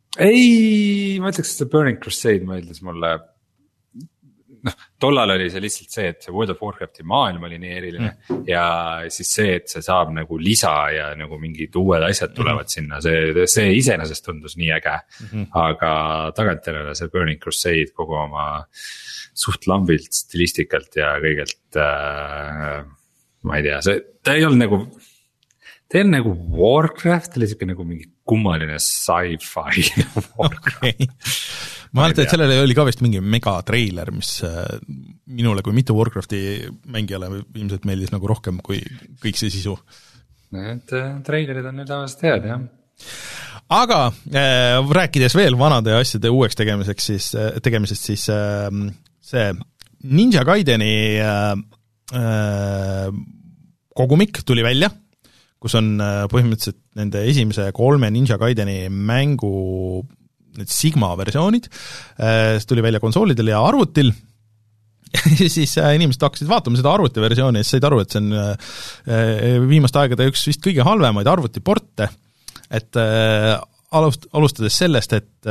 Ei, ma ütleks, et see Burning Crusade mõeldes mulle, noh, tollal oli see lihtsalt see, et see World of Warcrafti maailm oli nii eriline mm. ja siis see, et see saab nagu lisa ja nagu mingid uued asjad tulevad mm. sinna, see, see iseenesest tundus nii äge mm., aga tagantjärele see Burning Crusade kogu oma suht lambilt, stilistikalt ja kõigelt äh, ma ei tea, see, ta ei olnud nagu, ta ei olnud nagu Warcraft, ta oli siuke nagu mingi kummaline sci-fi Warcraft okay. Ma mäletan, et sellele oli ka vist mingi megatreiler, mis minule kui mitte Warcrafti mängijale ilmselt meeldis nagu rohkem kui kõik see sisu. Need treilerid on nüüd tavaliselt head, jah. Aga äh, rääkides veel vanade asjade uueks tegemiseks, siis, tegemisest, siis äh, see Ninja Gaideni äh, äh, kogumik tuli välja, kus on äh, põhimõtteliselt nende esimese kolme Ninja Gaideni mängu need Sigma versioonid, see tuli välja konsoolidel ja arvutil ja siis inimesed hakkasid vaatama seda arvutiversiooni ja siis said aru, et see on viimaste aegade üks vist kõige halvemaid arvutiporte, et alust, alustades sellest, et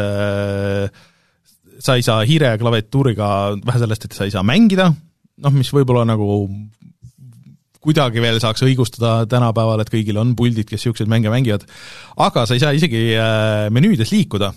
sa ei saa hiire ja klaviatuuriga, vähe sellest, et sa ei saa mängida, noh, mis võib-olla nagu kuidagi veel saaks õigustada tänapäeval, et kõigil on puldid, kes siukseid mänge mängivad, aga sa ei saa isegi menüüdes liikuda.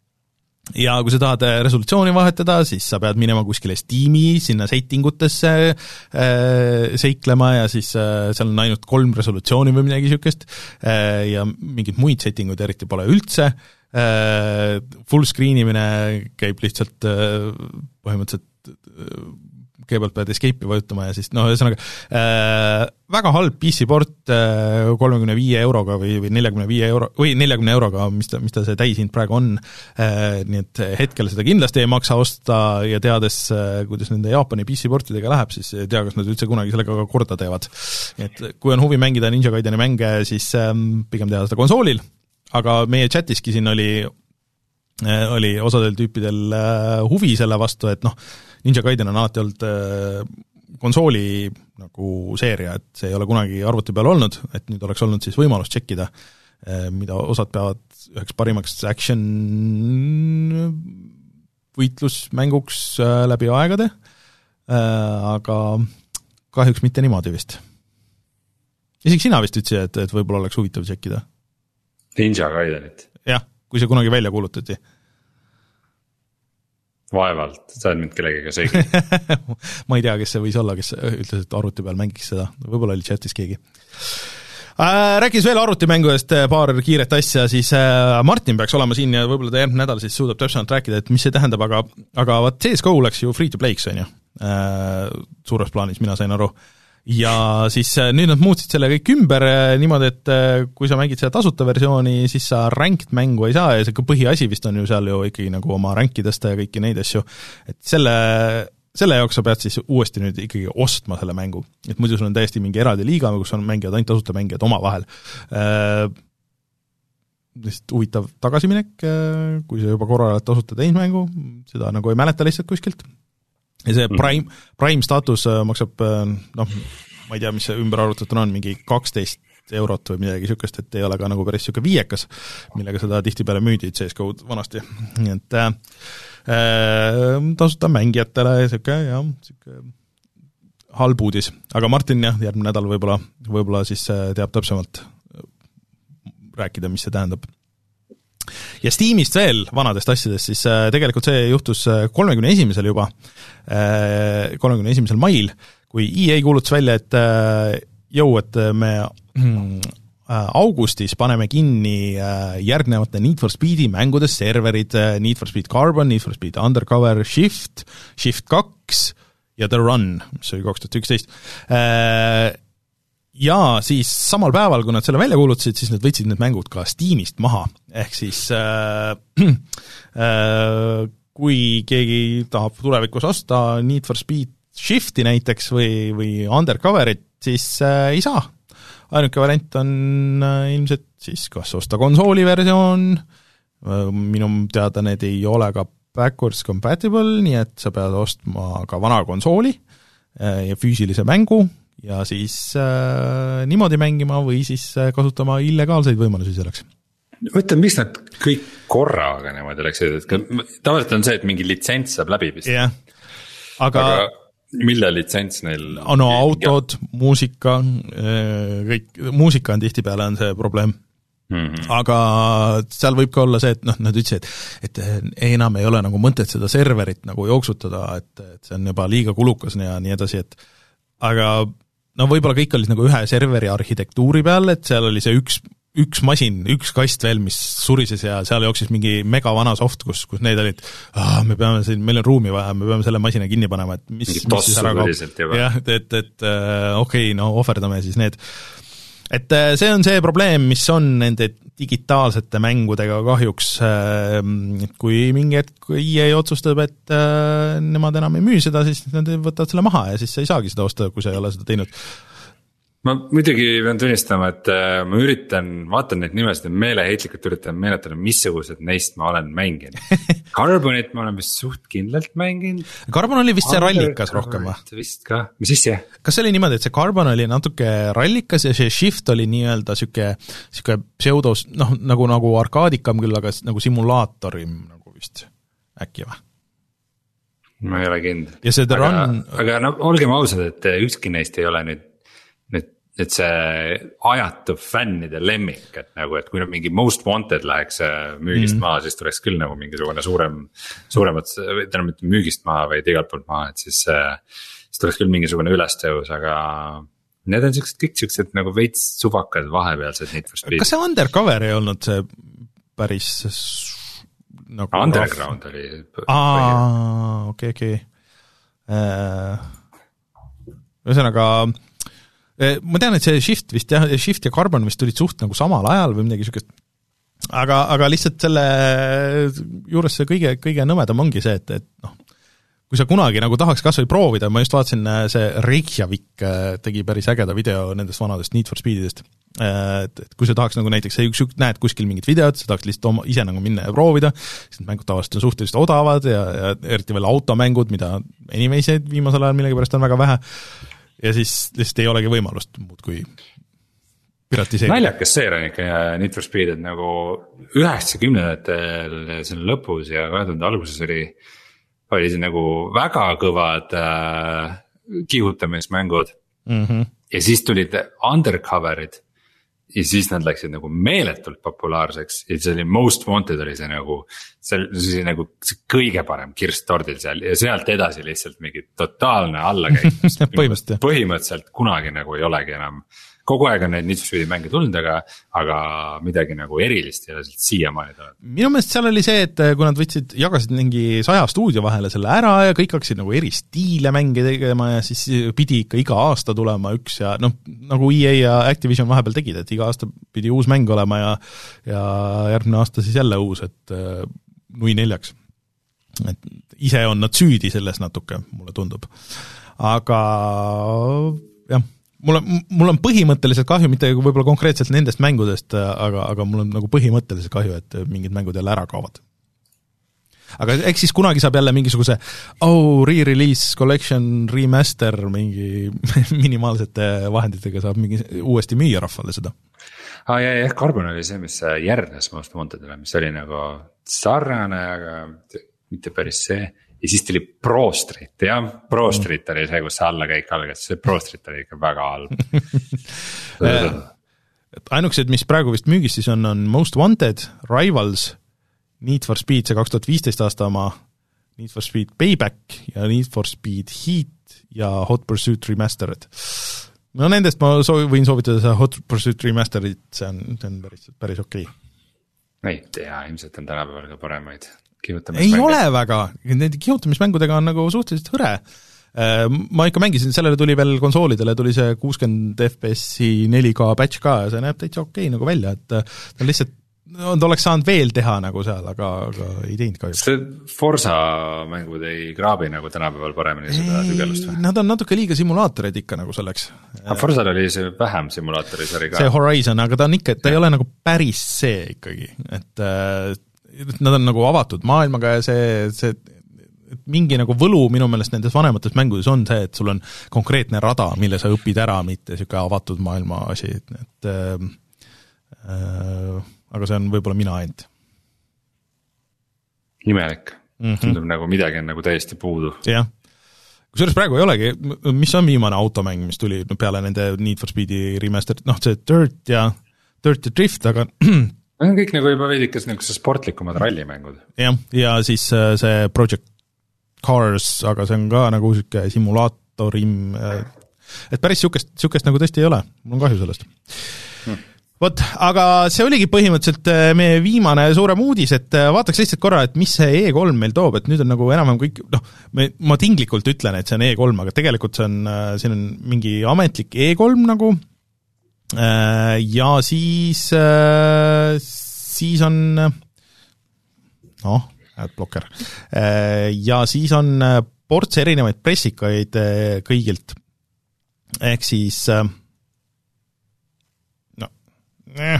Ja kui sa tahad resolutsiooni vahetada, siis sa pead minema kuskile Steam'i, sinna settingutesse äh, seiklema ja siis äh, seal on ainult kolm resolutsiooni või midagi siukest äh, ja mingid muid settinguid eriti pole üldse. Äh, full screen imine käib lihtsalt äh, põhimõtteliselt äh, kõigepealt pead escape'i vajutama ja siis, noh, ühesõnaga äh, väga halb P C-port äh, kolmekümne viie euroga või, või neljakümne viie euro, või neljakümne euroga, mis ta, mis ta see täishind praegu on, äh, nii et hetkel seda kindlasti ei maksa osta ja teades, äh, kuidas nende Jaapani P C-portidega läheb, siis ei tea, kas nad üldse kunagi sellega ka korda teevad. Et kui on huvi mängida Ninja Gaideni mänge, siis äh, pigem teha seda konsoolil, aga meie chatiski siin oli oli osadel tüüpidel huvi selle vastu, et noh, Ninja Gaiden on alati olnud konsooli nagu seeria, et see ei ole kunagi arvuti peal olnud, et nüüd oleks olnud siis võimalus tšekkida, mida osad peavad üheks parimaks action võitlusmänguks läbi aegade, aga kahjuks mitte niimoodi vist. Isegi sina vist ütlesid, et, et võib-olla oleks huvitav tšekkida. Ninja Gaidenit? Jah, kui see kunagi välja kuulutati. Vaevalt, sa oled mind kellegiga segi. Ma ei tea, kes see võis olla, kes ütles, et arvuti peal mängiks seda. Võib-olla oli chatis keegi. äh, rääkis veel arvutimängudest paar kiiret asja, siis äh, Martin peaks olema siin ja võib-olla ta järgmine nädal siis suudab täpsemalt rääkida, et mis see tähendab, aga aga vaat C S G O läks ju free to play'ks, on ju, äh, suures plaanis, mina sain aru. Ja siis nüüd nad muutsid selle kõik ümber niimoodi, et kui sa mängid seda tasuta versiooni, siis sa ranked mängu ei saa ja see põhiasi vist on ju seal ju ikkagi nagu oma ranki tõsta ja kõiki neid asju, et selle, selle jaoks sa pead siis uuesti nüüd ikkagi ostma selle mängu, et muidu sul on täiesti mingi eraldi liiga, kus on mängijad, ainult tasuta mängijad oma vahel. Lihtsalt huvitav tagasiminek, kui sa juba korra oled tasuta teinud mängu, seda nagu ei mäleta lihtsalt kuskilt. Ja see Prime, Prime status maksab, noh, ma ei tea, mis see ümber arvutatuna on, mingi kaksteist eurot või midagi niisugust, et ei ole ka nagu päris niisugune viiekas, millega seda tihtipeale müüdi C S G O vanasti. Nii et äh, tasuta mängijatele niisugune, jah, niisugune halb uudis. Aga Martin, jah, järgmine nädal võib-olla, võib-olla siis teab täpsemalt rääkida, mis see tähendab. Ja Steamist veel vanadest asjadest, siis tegelikult see juhtus kolmekümne esimesel juba, kolmekümne esimesel mail, kui E A kuulutas välja, et jõu, et me augustis paneme kinni järgnevate Need for Speedi mängude serverid, Need for Speed Carbon, Need for Speed Undercover, Shift, Shift kaks ja The Run, mis oli kaks tuhat üksteist. Ja siis samal päeval, kui nad selle välja kuulutasid, siis nad võtsid need mängud ka Steamist maha. Ehk siis äh, äh, kui keegi tahab tulevikus osta Need for Speed Shifti näiteks või, või Undercoverit, siis äh, ei saa. Ainuke variant on äh, ilmselt siis kas osta konsooli versioon, äh, minu teada need ei ole ka backwards compatible, nii et sa pead ostma ka vana konsooli äh, ja füüsilise mängu, ja siis äh, niimoodi mängima või siis äh, kasutama illegaalseid võimalusi selleks. Mõtle, mis nad kõik korraga niimoodi läksid, et tavaliselt on see, et mingi litsents saab läbi vist. Yeah. Aga, aga mille litsents neil? No autod, ja muusika, kõik, muusika on tihtipeale on see probleem. Mm-hmm. Aga seal võib ka olla see, et noh, nad ütlesid, et, et enam ei ole nagu mõtet seda serverit nagu jooksutada, et, et see on juba liiga kulukas ja nii edasi, et aga no võib-olla kõik oli nagu ühe serveri arhitektuuri peal, et seal oli see üks, üks masin, üks kast veel, mis surises ja seal jooksis mingi mega vana soft, kus, kus need olid, ah, me peame siin, meil on ruumi vaja, me peame selle masina kinni panema, et mis, mis siis ära kaob. Jah, et, et, et okei, okay, no ohverdame siis need. Et see on see probleem, mis on nende digitaalsete mängudega kahjuks, kui mingi hetk E A otsustab, et nemad enam ei müü seda, siis nad võtavad selle maha ja siis sa ei saagi seda osta, kui sa ei ole seda teinud. Ma muidugi pean tunnistama, et ma üritan, vaatan neid nimesid ja meeleheitlikult üritan meenutada, missugused neist ma olen mänginud. Carbonit ma olen vist suht kindlalt mänginud. Carbon oli vist see rallikas rohkem või? Vist ka, mis siis see? Kas see oli niimoodi, et see Carbon oli natuke rallikas ja see Shift oli nii-öelda siuke, siuke pseudos, noh, nagu, nagu arkaadikam küll, aga nagu simulaatorim nagu vist äkki või? Ma ei ole kindel. Ja see The aga, Run... Aga no olgem ausad, et ükski neist ei ole nüüd nüüd, et see ajatub fännide lemmik, et nagu, et kui mingi Most Wanted läheks müügist mm. maha, siis tuleks küll nagu mingisugune suurem, suuremat, täna mitte müügist maha, vaid igalt poolt maha, et siis, siis tuleks küll mingisugune ülestõus, aga need on siuksed, kõik siuksed nagu veits suvakad vahepealsed Need for Speed. Kas see Undercover ei olnud see päris nagu Underground rahv... oli. Aa, okei, okei. Ühesõnaga ma tean, et see Shift vist jah, Shift ja Carbon vist tulid suht nagu samal ajal või midagi niisugust, aga, aga lihtsalt selle juures see kõige, kõige nõmedam ongi see, et, et noh, kui sa kunagi nagu tahaks kas või proovida, ma just vaatasin, see Reykjavik tegi päris ägeda video nendest vanadest Need for Speedidest, et, et kui sa tahaks nagu näiteks, üks, näed kuskil mingit videot, sa tahaks lihtsalt oma, ise nagu minna ja proovida, siis need mängud tavaliselt on suhteliselt odavad ja, ja eriti veel automängud, mida anime'iseid viimasel ajal millegipärast on väga vähe, ja siis lihtsalt ei olegi võimalust muud kui piratiseerida. Naljakas see on ikka Need for Speed, et nagu üheksakümnendatel selle lõpus ja kahe tuhande alguses oli, oli see nagu väga kõvad äh, kihutamismängud mm-hmm. ja siis tulid Undercoverid ja siis nad läksid nagu meeletult populaarseks ja see oli Most Wanted oli see nagu, see oli nagu see kõige parem kirst tordil seal ja sealt edasi lihtsalt mingi totaalne allakäik põhimõtteliselt. põhimõtteliselt kunagi nagu ei olegi enam kogu aeg on neid Need for Speedi mänge tulnud, aga, aga midagi nagu erilist ei ole sealt siiamaani tulnud. Minu meelest seal oli see, et kui nad võtsid, jagasid mingi saja stuudio vahele selle ära ja kõik hakkasid nagu eri stiile mänge tegema ja siis pidi ikka iga aasta tulema üks ja noh, nagu E A ja Activision vahepeal tegid, et iga aasta pidi uus mäng olema ja ja järgmine aasta siis jälle uus, et nui neljaks. Et ise on nad süüdi selles natuke, mulle tundub. Aga jah, mul on, mul on põhimõtteliselt kahju, mitte võib-olla konkreetselt nendest mängudest, aga, aga mul on nagu põhimõtteliselt kahju, et mingid mängud jälle ära kaovad. Aga eks siis kunagi saab jälle mingisuguse oh, re-release, collection, remaster, mingi minimaalsete vahenditega saab mingi uuesti müüa rahvale seda. Ah, ja, ja Carbon oli see, mis järgnes Most Wantedile, mis oli nagu sarnane, aga mitte päris see. Ja siis tuli Pro Street, jah, Pro Street oli see, kus see alla kõik algas, see Pro Street oli ikka väga halb. Ainukesed, mis praegu vist müügis siis on, on Most Wanted, Rivals, Need for Speed, see kaks tuhat viisteist aasta oma, Need for Speed Payback ja Need for Speed Heat ja Hot Pursuit Remastered. No nendest ma soovi, võin soovitada see Hot Pursuit Remastered, see on, see on päris, päris okei. Ei tea, ilmselt on tänapäeval ka paremaid. Ei ole väga, need kihutamismängudega on nagu suhteliselt hõre. Ma ikka mängisin, sellele tuli veel konsoolidele, tuli see kuuskümmend F P S-i neli K patch ka ja see näeb täitsa okei nagu välja, et ta lihtsalt, no, ta oleks saanud veel teha nagu seal, aga, aga ei teinud kahjuks. See Forza mängud ei kraabi nagu tänapäeval paremini seda sügelust või? Nad on natuke liiga simulaatorid ikka nagu selleks. Aga Forzal oli see vähem simulaatori sari ka. See Horizon, aga ta on ikka, ta ei ole nagu päris see ikkagi, et nad on nagu avatud maailmaga ja see, see et mingi nagu võlu minu meelest nendes vanemates mängudes on see, et sul on konkreetne rada, mille sa õpid ära, mitte siuke avatud maailma asi, et äh, äh, aga see on võib-olla mina ainult. Imelik. Mm-hmm. Tundub nagu midagi on nagu täiesti puudu. Jah. Kusjuures praegu ei olegi, mis on viimane automäng, mis tuli peale nende Need for Speedi remaster, noh see Dirt ja Dirt ja Drift, aga on kõik nagu juba veidikas nagu sportlikumad rallimängud. Jah, ja siis see Project Cars, aga see on ka nagu siuke simulaatorim, et päris siukest, siukest nagu tõesti ei ole, mul on kahju sellest. Hmm. Vot, aga see oligi põhimõtteliselt meie viimane suurem uudis, et vaataks lihtsalt korra, et mis see E kolm meil toob, et nüüd on nagu enam-enam kõik, noh, ma tinglikult ütlen, et see on E kolm, aga tegelikult see on, siin on mingi ametlik E kolm nagu, ja siis, siis on, noh, adblocker, ja siis on ports erinevaid pressikaid kõigilt, ehk siis, no, eh,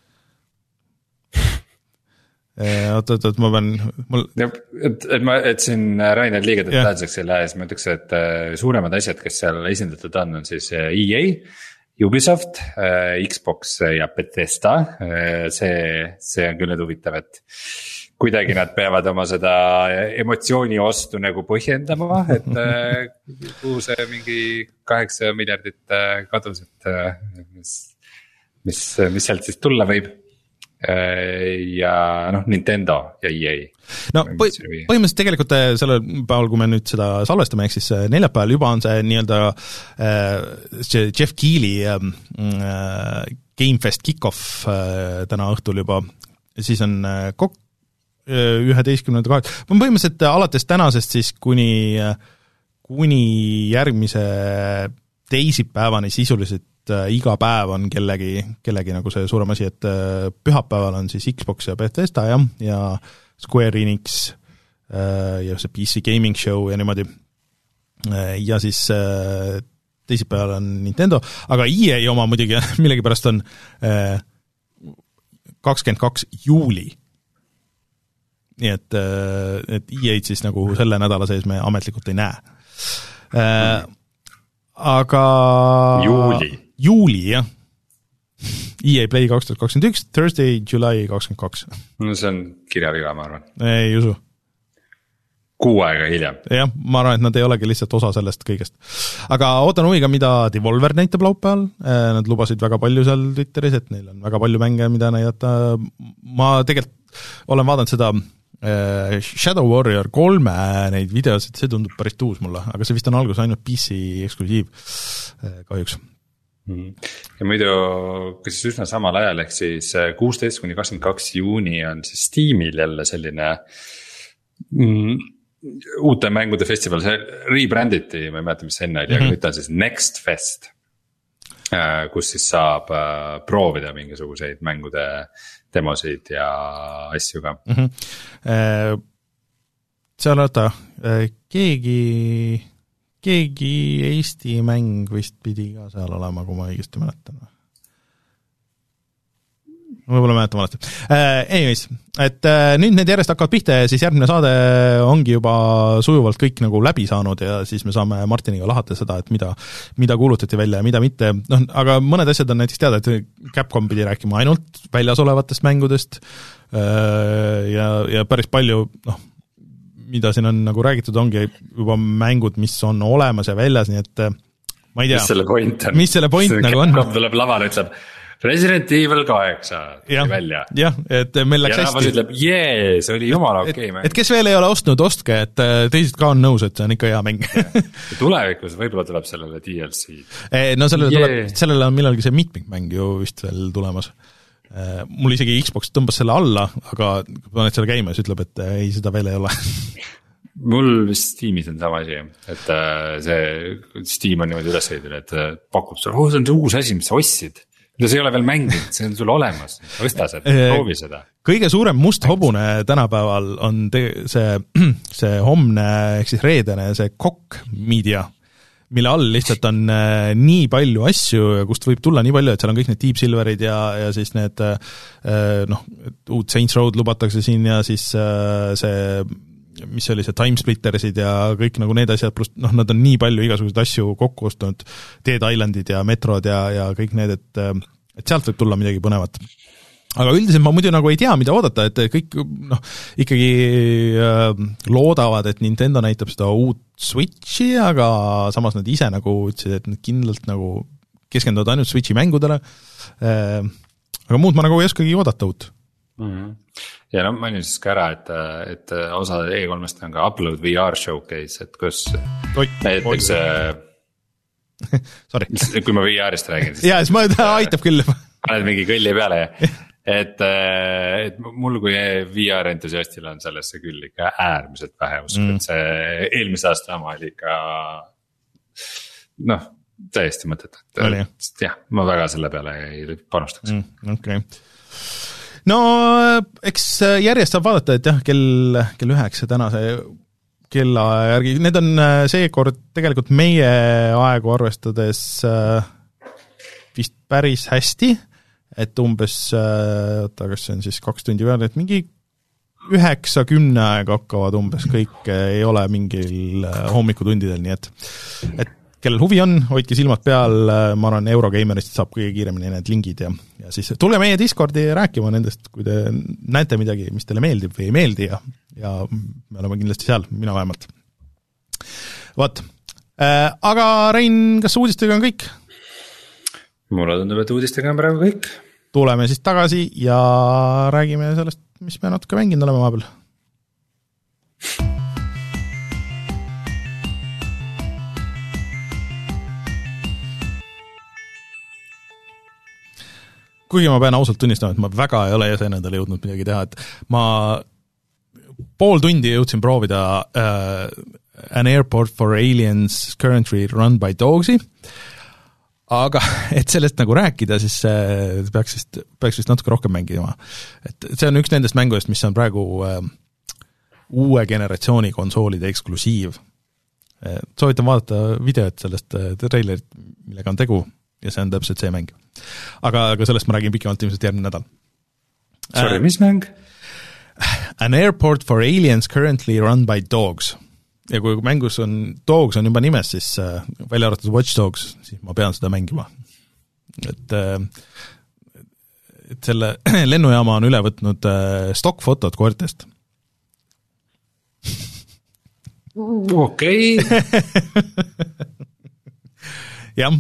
oot, oot, oot, ma pean mul... et, et, ma, et siin Rainer liiga detailseks ei lähe, siis ma ütleks, et suuremad asjad, kes seal esindatud on, on siis E A, Ubisoft, Xbox ja Bethesda, see, see on küll nüüd huvitav, et kuidagi nad peavad oma seda emotsiooni ostu nagu põhjendama, et kuhu see mingi kaheksa miljardit kadus, et mis, mis, mis sealt siis tulla võib. Ja noh, Nintendo ja E A. No põhimõtteliselt tegelikult sellel päeval, kui me nüüd seda salvestame, ehk siis neljapäeval juba on see nii-öelda see Jeff Keighley Gamefest kick-off täna õhtul juba, siis on kok- üheteistkümnenda kaheksa, põhimõtteliselt alates tänasest siis kuni, kuni järgmise teisipäevani sisuliselt iga päev on kellegi, kellegi nagu see suurem asi, et pühapäeval on siis Xbox ja Bethesda ja, ja Square Enix ja see P C Gaming Show ja niimoodi. Ja siis teisipäeval on Nintendo, aga E A oma muidugi millegipärast on kakskümmend kaks juuli. Nii et, et E A siis nagu selle nädala sees me ametlikult ei näe. Aga juuli, juuli jah. E A Play kaks tuhat kakskümmend üks, Thursday, July kakskümmend kaks. No see on kirjaviga, ma arvan. Ei usu. Kuu aega hiljem. Jah, ma arvan, et nad ei olegi lihtsalt osa sellest kõigest. Aga ootan huviga, mida Devolver näitab laupäeval. Nad lubasid väga palju seal Twitteris, et neil on väga palju mänge, mida näidata. Ma tegelikult olen vaadanud seda Shadow Warrior kolme neid videosid, see tundub päris tuus mulle, aga see vist on alguses ainult P C eksklusiiv kahjuks. ja muidu, kas siis üsna samal ajal, ehk siis kuusteist kuni kakskümmend kaks juuni on siis Steamil jälle selline mm, uute mängude festival, see rebranditi, ma ei mäleta, mis see enne oli, aga nüüd on siis Next Fest, kus siis saab proovida mingisuguseid mängude demosid ja asju ka mm-hmm. Seal oota, keegi keegi Eesti mäng vist pidi ka seal olema, kui ma õigesti mäletan. Võib-olla mäletan valesti. Äh, anyways, et äh, nüüd need järjest hakkavad pihta ja siis järgmine saade ongi juba sujuvalt kõik nagu läbi saanud ja siis me saame Martiniga lahata seda, et mida, mida kuulutati välja ja mida mitte. No, aga mõned asjad on näiteks teada, et Capcom pidi rääkima ainult väljas olevatest mängudest äh, ja, ja päris palju, noh, mida siin on nagu räägitud, ongi juba mängud, mis on olemas ja väljas, nii et ma ei tea. Mis selle point on? Mis selle point see nagu on? Capcom tuleb lavale, ütleb Resident Evil kaheksa ja, välja. Jah, et meil läks ja hästi. Ja rahvas ütleb, jee, see oli jumala okei mäng. Et kes veel ei ole ostnud, ostke, et teised ka on nõus, et see on ikka hea mäng. Tulevikus võib-olla tuleb sellele D L C. No sellele, tuleb, sellele on millalgi see mitmikmäng ju vist veel tulemas. Mul isegi Xbox tõmbas selle alla, aga kui paned selle käima, siis ütleb, et ei, seda veel ei ole. Mul vist Steamis on sama asi, et see Steam on niimoodi üles heitud, et pakub sulle, oh, see on see uus asi, mis sa ostsid. Mida see ei ole veel mänginud, see on sul olemas, võsta seda, proovi seda. Kõige suurem must hobune tänapäeval on te, see, see homne, ehk siis reedene, see Kokk Media, mille all lihtsalt on äh, nii palju asju, kust võib tulla nii palju, et seal on kõik need Deep Silverid ja, ja siis need äh, noh, uut Saints Road lubatakse siin ja siis äh, see, mis oli see Timesplittersid ja kõik nagu need asjad, pluss noh, nad on nii palju igasuguseid asju kokku ostnud, Dead Islandid ja Metrod ja, ja kõik need, et, et sealt võib tulla midagi põnevat. Aga üldiselt ma muidu nagu ei tea, mida oodata, et kõik noh, ikkagi äh, loodavad, et Nintendo näitab seda uut Switchi, aga samas nad ise nagu ütlesid, et nad kindlalt nagu keskenduvad ainult Switchi mängudele. Äh, aga muud ma nagu ei oskagi oodata uut. Mm-hmm. Ja no mainin siis ka ära, et, et osa E kolmest on ka Upload V R Showcase, et kus oi, näiteks sorry. Kui ma V R-ist räägin siis jaa, siis ma aitab küll paned mingi kõlli peale ja et, et mul kui V R entusiastil on sellesse küll ikka äärmiselt vähe usku, mm. et see eelmise aasta oma oli ikka noh, täiesti mõtet, et jah, ma väga selle peale ei panustaks mm, okei okay. No eks järjest saab vaadata, et jah, kell, kell üheksa tänase kella järgi, need on seekord tegelikult meie aegu arvestades vist päris hästi, et umbes, oota, kas see on siis kaks tundi peale, et mingi üheksa kümne aega hakkavad umbes, kõik ei ole mingil hommikutundidel, nii et, et kellel huvi on, hoidke silmad peal, ma arvan, Eurogeimerist saab kõige kiiremini need lingid ja, ja siis tulge meie Discordi rääkima nendest, kui te näete midagi, mis teile meeldib või ei meeldi ja, ja me oleme kindlasti seal, mina vähemalt. Vaat, äh, aga Rein, kas uudistega on kõik? Mulle tundub, et uudistega on praegu kõik. Tuleme siis tagasi ja räägime sellest, mis me natuke mänginud oleme vahepeal. Kuigi ma pean ausalt tunnistama, et ma väga ei ole ise endale jõudnud midagi teha, et ma pool tundi jõudsin proovida uh, An Airport for Aliens currently run by Dogsy, aga et sellest nagu rääkida, siis uh, peaks, vist, peaks vist natuke rohkem mängima. Et see on üks nendest mängudest, mis on praegu uh, uue generatsiooni konsoolide eksklusiiv. Uh, soovitan vaadata videot sellest uh, trailerit, millega on tegu, ja see on täpselt see mäng. Aga, aga sellest ma räägin pikemalt ilmselt järgmine nädal. Sorry, mis mäng? An Airport for Aliens currently run by Dogs. Ja kui mängus on, Dogs on juba nimes, siis äh, välja arvatud Watch Dogs, siis ma pean seda mängima. Et, äh, et selle lennujaama on üle võtnud äh, stockfotod koertest. Okei. Jah.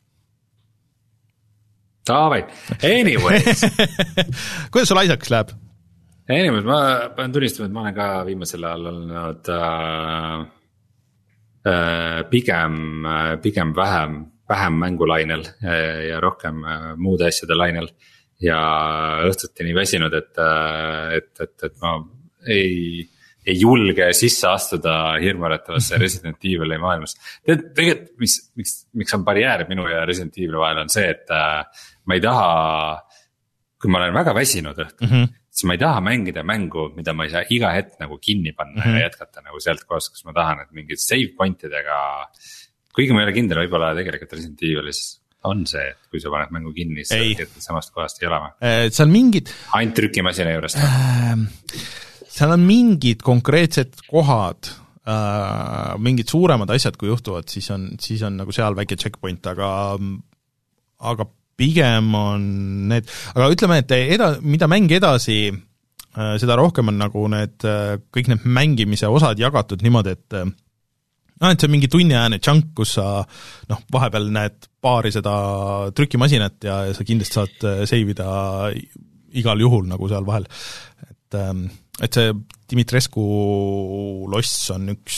David, anyways. Kuidas sul Isaacs läheb? Anyways, ma pean tunnistama, et ma olen ka viimasel ajal olnud äh, äh, pigem, pigem vähem, vähem mängulainel ja rohkem muude asjade lainel. Ja õhtuti nii väsinud, et, et, et, et ma ei, ei julge sisse astuda hirmuäratavasse Resident Evil'i maailmas. Tegelikult, mis, miks, miks on barjäär minu ja Resident Evil'i vahel on see, et ma ei taha, kui ma olen väga väsinud õhtul, mm -hmm. siis ma ei taha mängida mängu, mida ma ei saa iga hetk nagu kinni panna mm -hmm. ja jätkata nagu sealt kohast, kus ma tahan, et mingid save point idega. Kuigi ma ei ole kindel, võib-olla tegelikult Resident Evil'is on see, et kui sa paned mängu kinni, siis sa samast kohast ei olema. Seal mingid ainult trükimasina juurest äh, seal on mingid konkreetsed kohad äh, mingid suuremad asjad, kui juhtuvad, siis on, siis on nagu seal väike checkpoint, aga aga pigem on need, aga ütleme, et eda, mida mäng edasi äh, seda rohkem on nagu need äh, kõik need mängimise osad jagatud niimoodi, et äh, no, et see on mingi tunniajane chunk, kus sa noh, vahepeal näed paari seda trükimasinat ja, ja sa kindlasti saad save ida igal juhul nagu seal vahel. Et, et see Dimitrescu loss on üks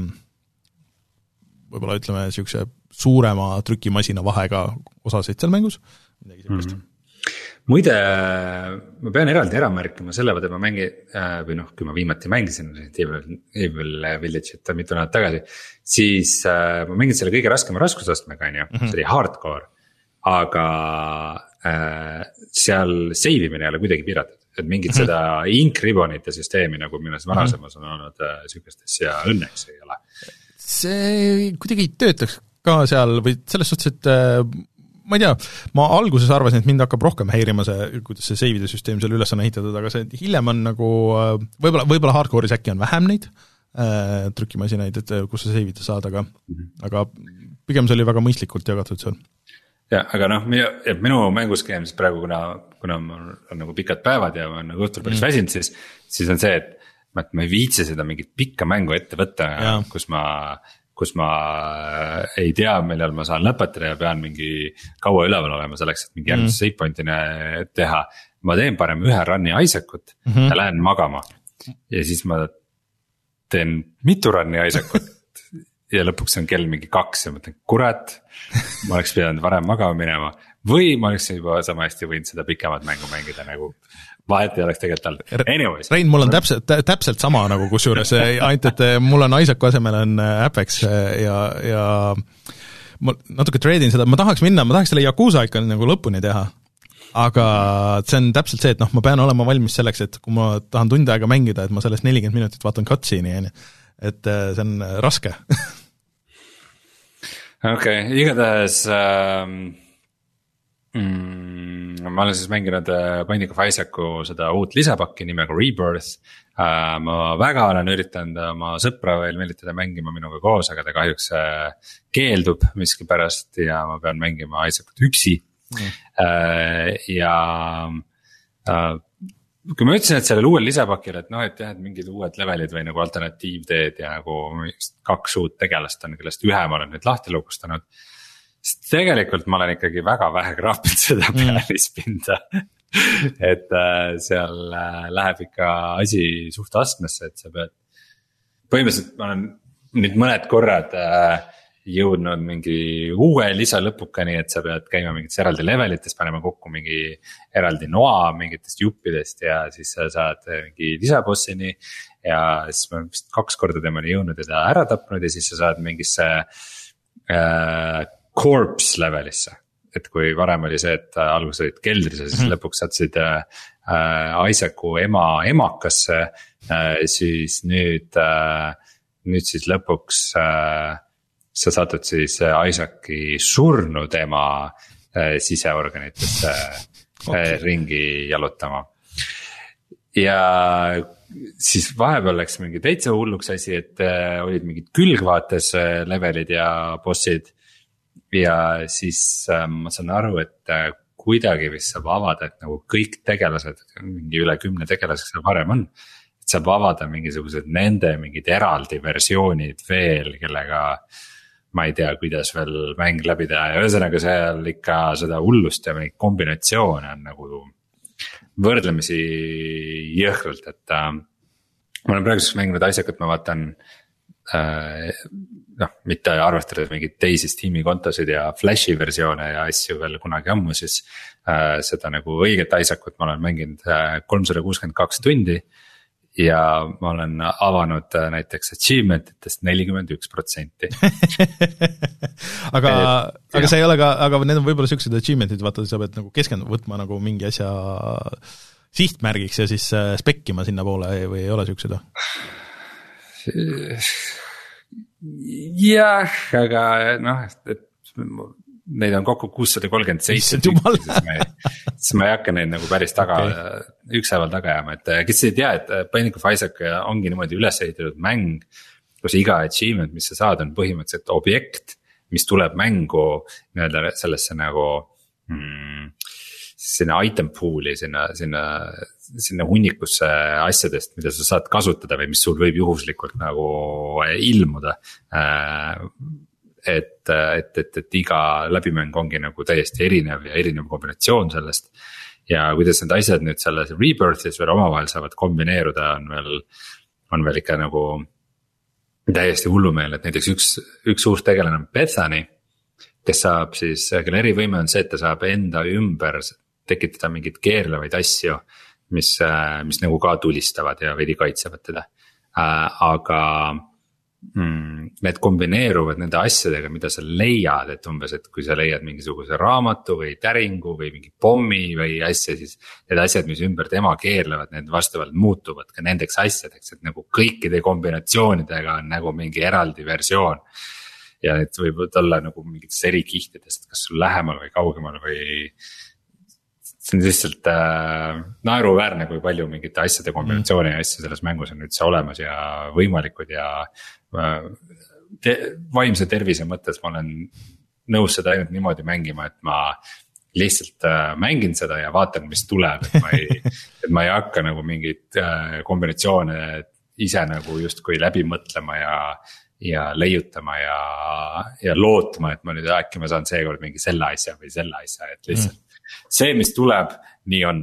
võib-olla ütleme niisuguse suurema trükimasina vahega osasid seal mängus. Midagi sellist. Mm-hmm. Muide, ma pean eraldi ära märkima selle, et ma mängi, või noh, kui ma viimati mängisin Evil Village'it mitu nädalat tagasi, siis äh, ma mängin selle kõige raskema raskusastmega, on ju, mm-hmm. see oli hardcore, aga äh, seal save imine ei ole kuidagi piiratud, et mingit mm-hmm. seda ink ribbonite süsteemi, nagu milles varasemas on olnud äh, sükestes ja õnneks ei ole. See kuidagi ei töötaks ka seal või selles suhtes, et äh, ma ei tea, ma alguses arvasin, et mind hakkab rohkem häirima see, kuidas see save'ide süsteem seal üles on ehitatud, aga see hiljem on nagu, võib-olla, võib-olla hardcore'is äkki on vähem neid äh, trükimasinaid, et kus sa save'ida saad, aga, mm-hmm. aga pigem see oli väga mõistlikult jagatud seal. Ja, aga noh, minu mänguskeem siis praegu, kuna, kuna mul on nagu pikad päevad ja ma on nagu õhtul päris mm. väsinud, siis, siis on see, et ma, et ma ei viitsi seda mingit pikka mängu ette võtta, kus ma kus ma ei tea, millal ma saan lõpetada ja pean mingi kaua üleval olema selleks, et mingi järgmise mm. save point'ine teha. Ma teen parem ühe run'i Isaac'ut mm-hmm. ja lähen magama. Ja siis ma teen mitu run'i Isaac'ut ja lõpuks on kell mingi kaks ja mõtlen, kurat, ma oleks pidanud varem magama minema. Või ma oleks juba sama hästi võinud seda pikemat mängu mängida nagu vahet ei oleks tegelikult all. Anyways. Rein, mul on täpselt, täpselt sama nagu kus juures, ainult et mul on Isaacu asemel on Apex ja, ja ma natuke treidin seda, ma tahaks minna, ma tahaks selle Yakuza ikka nagu lõpuni teha, aga see on täpselt see, et noh, ma pean olema valmis selleks, et kui ma tahan tund aega mängida, et ma sellest nelikümmend minutit vaatan cutscene'i, et see on raske. Okei, okay, igatahes ähm, mm, ma olen siis mänginud Binding of Isaacu seda uut lisapakki nimega Rebirth. äh, Ma väga olen üritanud oma sõpra veel meelitada mängima minuga koos, aga ta kahjuks äh, keeldub miskipärast ja ma pean mängima Isaacut üksi mm. äh, ja äh, kui ma ütlesin, et sellel uuel lisapakil, et noh, et jah, et mingid uued levelid või nagu alternatiivteed ja nagu kaks uut tegelast on, kellest ühe ma olen nüüd lahti lukustanud, sest tegelikult ma olen ikkagi väga vähe kraapinud seda pealispinda mm. et äh, seal äh, läheb ikka asi suht astmesse, et sa pead, põhimõtteliselt ma olen nüüd mõned korrad äh, jõudnud mingi uue lisa lõpukani, et sa pead käima mingites eraldi levelites, panema kokku mingi eraldi noa mingitest juppidest ja siis sa saad mingi lisabossini ja siis ma vist kaks korda temani jõudnud ja ta ära tapnud ja siis sa saad mingisse äh, corpse levelisse, et kui varem oli see, et alguses olid keldris ja siis mm-hmm. lõpuks satsid äh, Isaacu ema emakasse äh,, siis nüüd äh, nüüd siis lõpuks äh, sa satud siis Isaaci surnud ema äh, siseorganitesse okay. äh, ringi jalutama. Ja siis vahepeal läks mingi täitsa hulluks asi, et äh, olid mingid külgvaates äh, levelid ja bossid. Ja siis äh, ma saan aru, et äh, kuidagi vist saab avada, et nagu kõik tegelased, mingi üle kümne tegelaseks seal varem on. Et saab avada mingisugused nende mingid eraldi versioonid veel, kellega ma ei tea, kuidas veel mäng läbi teha ja ühesõnaga seal ikka seda hullust ja mingi kombinatsioone on nagu võrdlemisi jõhkralt, et äh, ma olen praeguseks mänginud Isaacut, ma vaatan noh, mitte arvestades mingeid teisi Steam'i kontosid ja Flashi versioone ja asju veel kunagi ammu, siis äh, seda nagu õiget Isaac'ut ma olen mänginud kolmsada kuuskümmend kaks tundi. Ja ma olen avanud äh, näiteks achievement itest nelikümmend üks protsenti. aga, aga see ei ole ka, aga need on võib-olla siuksed achievement'id, vaata, sa pead nagu keskenduma, võtma nagu mingi asja sihtmärgiks ja siis äh, spekkima sinna poole või ei ole siuksed? jah, aga noh, et neid on kokku kuussada kolmkümmend seitse tükki, siis ma, ei, siis ma ei hakka neid nagu päris taga okay. ükshaaval taga jääma, et kes ei tea, et Binding of Isaac ongi niimoodi üles ehitatud mäng, kus iga achievement, mis sa saad, on põhimõtteliselt objekt, mis tuleb mängu nii-öelda sellesse nagu hmm, sinna item pool'i, sinna, sinna, sinna hunnikusse asjadest, mida sa saad kasutada või mis sul võib juhuslikult nagu ilmuda. Et, et, et, et iga läbimäng ongi nagu täiesti erinev ja erinev kombinatsioon sellest. Ja kuidas need asjad nüüd selles Rebirthis veel omavahel saavad kombineeruda, on veel, on veel ikka nagu täiesti hullumeel, et näiteks üks, üks uus tegelane on Bethany, kes saab siis, kelle erivõime on see, et ta saab enda ümber tekitada mingeid keerlevaid asju, mis, mis nagu ka tulistavad ja veidi kaitsevad teda. Aga mm, need kombineeruvad nende asjadega, mida sa leiad, et umbes, et kui sa leiad mingisuguse raamatu või täringu või mingi pommi või asja, siis need asjad, mis ümber tema keerlevad, need vastavalt muutuvad ka nendeks asjadeks, et nagu kõikide kombinatsioonidega on nagu mingi eraldi versioon. Ja need võivad olla nagu mingitest eri kihtidest, kas sul lähemal või kaugemal või see on lihtsalt äh, naeruväärne, kui palju mingite asjade kombinatsiooni ja asju selles mängus on üldse olemas ja võimalikud ja äh, te, vaimse tervise mõttes ma olen nõus seda ainult niimoodi mängima, et ma lihtsalt äh, mängin seda ja vaatan, mis tuleb, et ma ei, et ma ei hakka nagu mingeid äh, kombinatsioone ise nagu justkui läbi mõtlema ja ja leiutama ja, ja lootma, et ma nüüd äkki ma saan seekord mingi selle asja või selle asja, et lihtsalt mm. see, mis tuleb, nii on.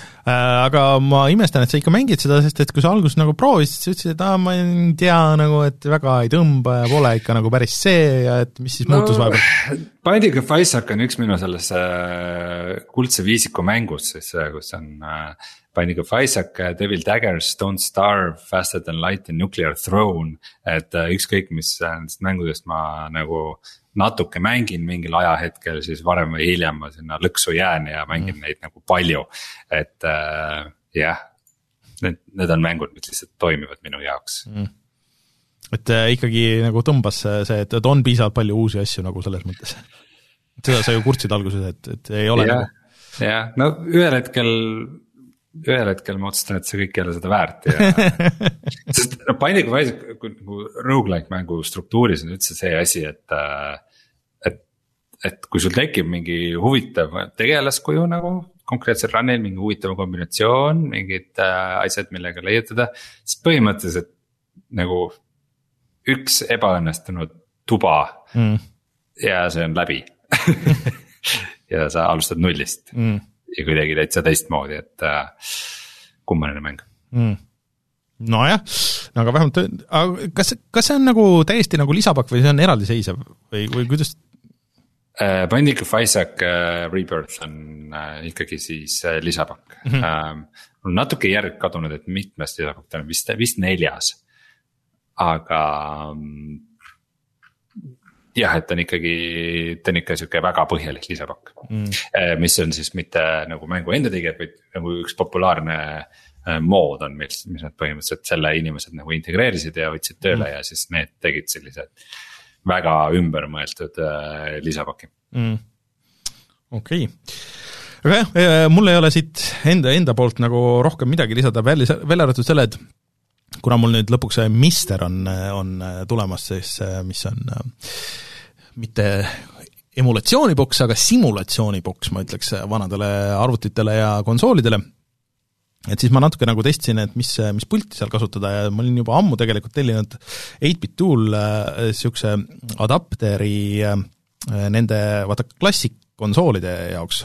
Aga ma imestan, et sa ikka mängid seda, sest et kui sa alguses nagu proovisid, sa ütlesid, et ah, ma ei tea nagu, et väga ei tõmba ja pole ikka nagu päris see ja et mis siis no, muutus vahepeal? Binding of Isaac on üks minu selles kuldse viisiku mängus, siis, kus on Binding of Isaac, Devil Daggers, Don't Starve, Faster Than Light ja Nuclear Throne. Et ükskõik, mis nendest mängudest ma nagu natuke mängin mingil ajahetkel, siis varem või hiljem ma sinna lõksu jään ja mängin mm. neid nagu palju. Et äh, jah, need, need on mängud, mis lihtsalt toimivad minu jaoks. Mm. Et äh, ikkagi nagu tõmbas see, et, et on piisavalt palju uusi asju nagu selles mõttes. Seda sa ju kurtsid alguses, et, et ei ole ja, nagu. Jah, no ühel hetkel... ühel hetkel ma otsustan, et see kõik ei ole seda väärt ja sest no, Binding of Isaac nagu roguelike mängu struktuuris on üldse see asi, et et, et kui sul tekib mingi huvitav tegelaskuju nagu konkreetsel run'il, mingi huvitav kombinatsioon, mingid äh, asjad, millega leiutada, siis põhimõtteliselt nagu üks ebaõnnestunud tuba mm. ja see on läbi ja sa alustad nullist mm. ja kuidagi täitsa teistmoodi, et äh, kummaline mäng mm.. Nojah, aga vähemalt, kas, kas see on nagu täiesti nagu lisapakk või see on eraldiseisev või, või kuidas? Uh, Binding of Isaac uh, Rebirth on uh, ikkagi siis uh, lisapakk mm. -hmm. Um, natuke järg kadunud, et mitmest lisapakk, ta on vist, vist neljas, aga um, jah, et ta on ikkagi, ta on ikka siuke väga põhjalik lisapakk mm. mis on siis mitte nagu mängu enda tegijad, vaid nagu üks populaarne mood on, mis, mis nad põhimõtteliselt selle inimesed nagu integreerisid ja võtsid tööle mm. ja siis need tegid sellised väga ümbermõeldud äh, lisapaki mm. okei okay. aga jah, mul ei ole siit enda, enda poolt nagu rohkem midagi lisada, veel, veel arvatud selle, et kuna mul nüüd lõpuks see Mister on, on tulemas, siis mis on mitte emulatsiooniboks, aga simulatsiooniboks, ma ütleks, vanadele arvutitele ja konsoolidele. Et siis ma natuke nagu testisin, et mis, mis pulti seal kasutada ja ma olin juba ammu tegelikult tellinud eight bit Tool siukse adapteri nende vaata klassik konsoolide jaoks,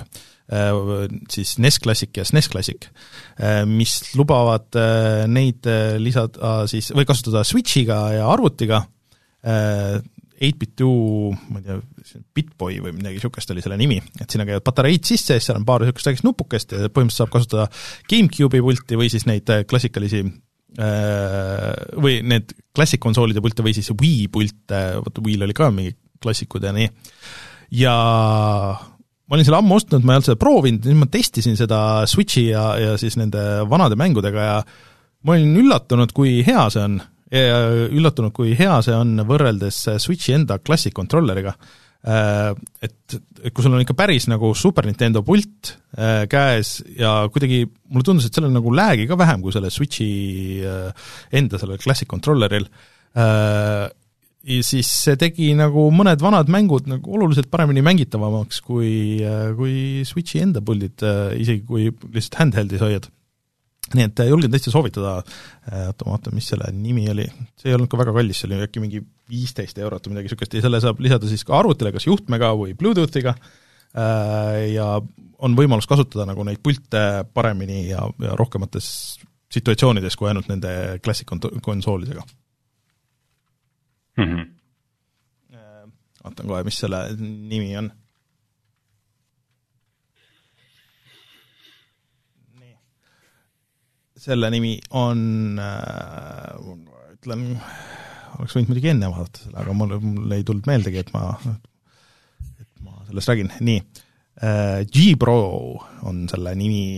siis N E S Classic ja S N E S Classic, mis lubavad neid lisada siis, või kasutada Switchiga ja arvutiga, eight bit two, ma ei tea, Bitboy või midagi niisugust oli selle nimi, et sinna käivad patareid sisse, siis seal on paar niisugust väikest nupukest ja põhimõtteliselt saab kasutada GameCube'i pulti või siis neid klassikalisi või need klassik-konsoolide pilte või siis Wii pilte, vaata Wii'l oli ka mingi klassikud ja nii. Ja ma olin selle ammu ostnud, ma ei olnud seda proovinud, nüüd ma testisin seda Switchi ja, ja siis nende vanade mängudega ja ma olin üllatunud, kui hea see on. Ja üllatunud, kui hea see on võrreldes Switchi enda Classic Controlleriga. Et, et kui sul on ikka päris nagu Super Nintendo pult käes ja kuidagi mulle tundus, et seal on nagu läägi ka vähem kui selle Switchi enda selle Classic Controlleril, ja siis see tegi nagu mõned vanad mängud nagu oluliselt paremini mängitavamaks kui, kui Switchi enda puldid, isegi kui lihtsalt handheldis hoiad. Nii et julgen tõesti soovitada, oota, ma vaatan, mis selle nimi oli, see ei olnud ka väga kallis, see oli äkki mingi viisteist eurot või midagi niisugust ja selle saab lisada siis ka arvutile, kas juhtmega või Bluetoothiga ja on võimalus kasutada nagu neid pilte paremini ja, ja rohkemates situatsioonides kui ainult nende Classic konsoolidega. Mm-hmm. Vaatan kohe, mis selle nimi on. Selle nimi on, äh, ütlen, oleks võinud muidugi enne vaadata selle, aga mul, mul ei tulnud meeldegi, et ma, et ma sellest räägin. Nii, äh, G-Pro on selle nimi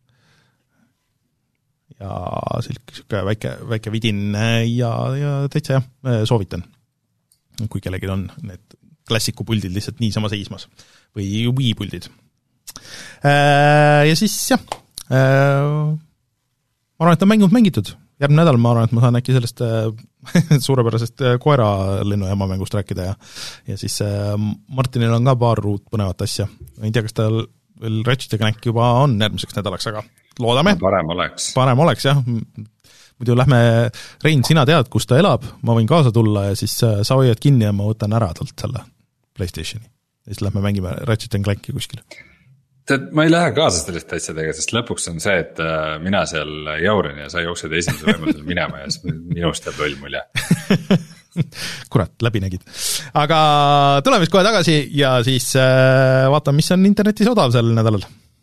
ja selline väike, väike vidin ja, ja täitsa jah, soovitan, kui kellelgi on need klassikupuldid lihtsalt niisama seismas või Wii-puldid. Äh, ja siis jah, äh, ma arvan, et on mängud mängitud. Järgmine nädal ma arvan, et ma saan äkki sellest suurepärasest koera lennujaama mängust rääkida ja, ja siis Martinil on ka paar uut põnevat asja. Ma ei tea, kas tal veel Ratchet ja Clank juba on järgmiseks nädalaks, aga loodame. Parem oleks. Parem oleks, jah. Muidu lähme, Rein, sina tead, kus ta elab, ma võin kaasa tulla ja siis sa hoiad kinni ja ma võtan ära talt selle PlayStationi. Ja siis lähme mängime Ratchet ja Clanki kuskil. Tead, ma ei lähe kaasa selliste asjadega, sest lõpuks on see, et mina seal jaurin ja sa jooksed esimese võimalusel minema ja minust jääb loll mulje. Kurat, läbi nägid. Aga tuleme siis kohe tagasi ja siis vaatame, mis on internetis odav sel nädalal.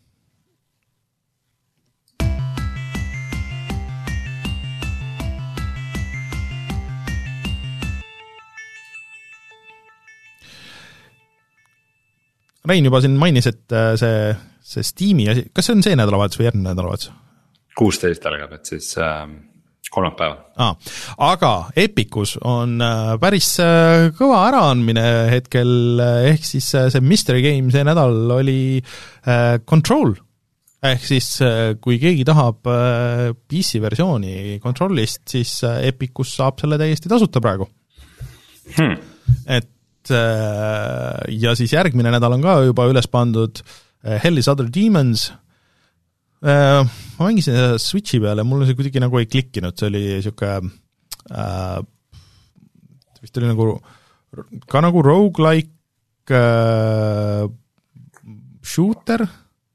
Rein juba siin mainis, et see, see Steam'i asi, kas see on see nädalavahetus või järgmine nädalavahetus? kuusteist algab, et siis äh, kolmapäeval. Ah, aga Epicus on päris kõva äraandmine hetkel, ehk siis see Mystery Game see nädal oli Control. Ehk siis kui keegi tahab P C-versiooni Controlist, siis Epicus saab selle täiesti tasuta praegu. Hmm. Et ja siis järgmine nädal on ka juba üles pandud Hell is Other Demons. Ma mängisin seda Switchi peale, mul see kuidagi nagu ei klikkinud, see oli siuke äh, vist oli nagu ka nagu roguelike äh, shooter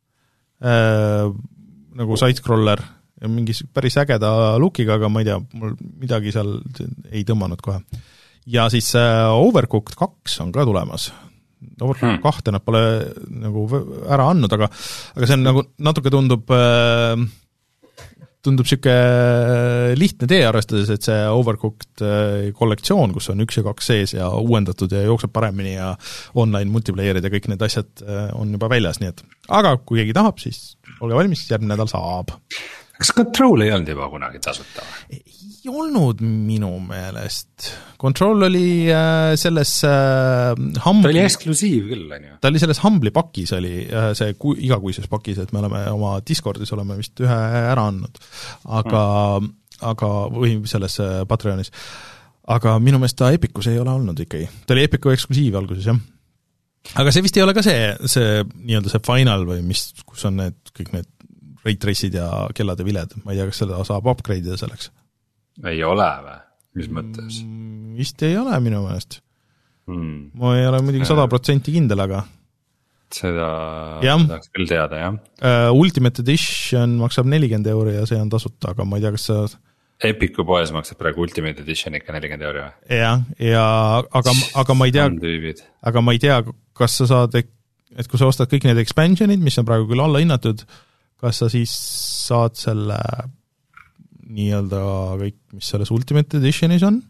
äh, nagu side-scroller ja mingi päris ägeda lookiga, aga ma ei tea, mul midagi seal ei tõmmanud kohe. Ja siis äh, Overcooked kaks on ka tulemas. Overcooked hmm. kahte nad pole nagu ära andnud, aga, aga see on nagu natuke tundub äh, tundub siuke lihtne tee arvestades, et see Overcooked äh, kollektsioon, kus on üks ja kaks sees ja uuendatud ja jookseb paremini ja online multiplayerid ja kõik need asjad äh, on juba väljas, nii et aga kui keegi tahab, siis olge valmis, järgmine nädal saab. Kas Control ei olnud juba kunagi tasuta? Ei olnud minu meelest. Control oli äh, selles äh, Humbli... Ta oli eksklusiiv küll, on ju? Ta oli selles Humbli pakis, oli äh, see ku, igakuises pakis, et me oleme oma Discordis oleme vist ühe ära andnud, aga, mm. aga või selles äh, Patreonis. Aga minu meelest ta Epicus ei ole olnud ikkagi. Ta oli Epicu eksklusiiv alguses, jah. Aga see vist ei ole ka see, see nii-öelda see final või mis, kus on need, kõik need raytrace'id ja kellad ja viled. Ma ei tea, kas seda saab upgrade'ida selleks. Ei ole või? Mis mõttes? Vist ei ole minu meelest. Hmm. Ma ei ole muidugi sada protsenti kindel, aga seda ja. tahaks küll teada, jah uh,. Ultimate Edition maksab nelikümmend euri ja see on tasuta, aga ma ei tea, kas sa Epicu poes maksab praegu Ultimate Edition ikka nelikümmend euri või? jah, ja aga, aga ma ei tea, aga ma ei tea, kas sa saad, et kui sa ostad kõik need expansionid, mis on praegu küll alla hinnatud, kas sa siis saad selle nii-öelda kõik, mis selles Ultimate Editionis on?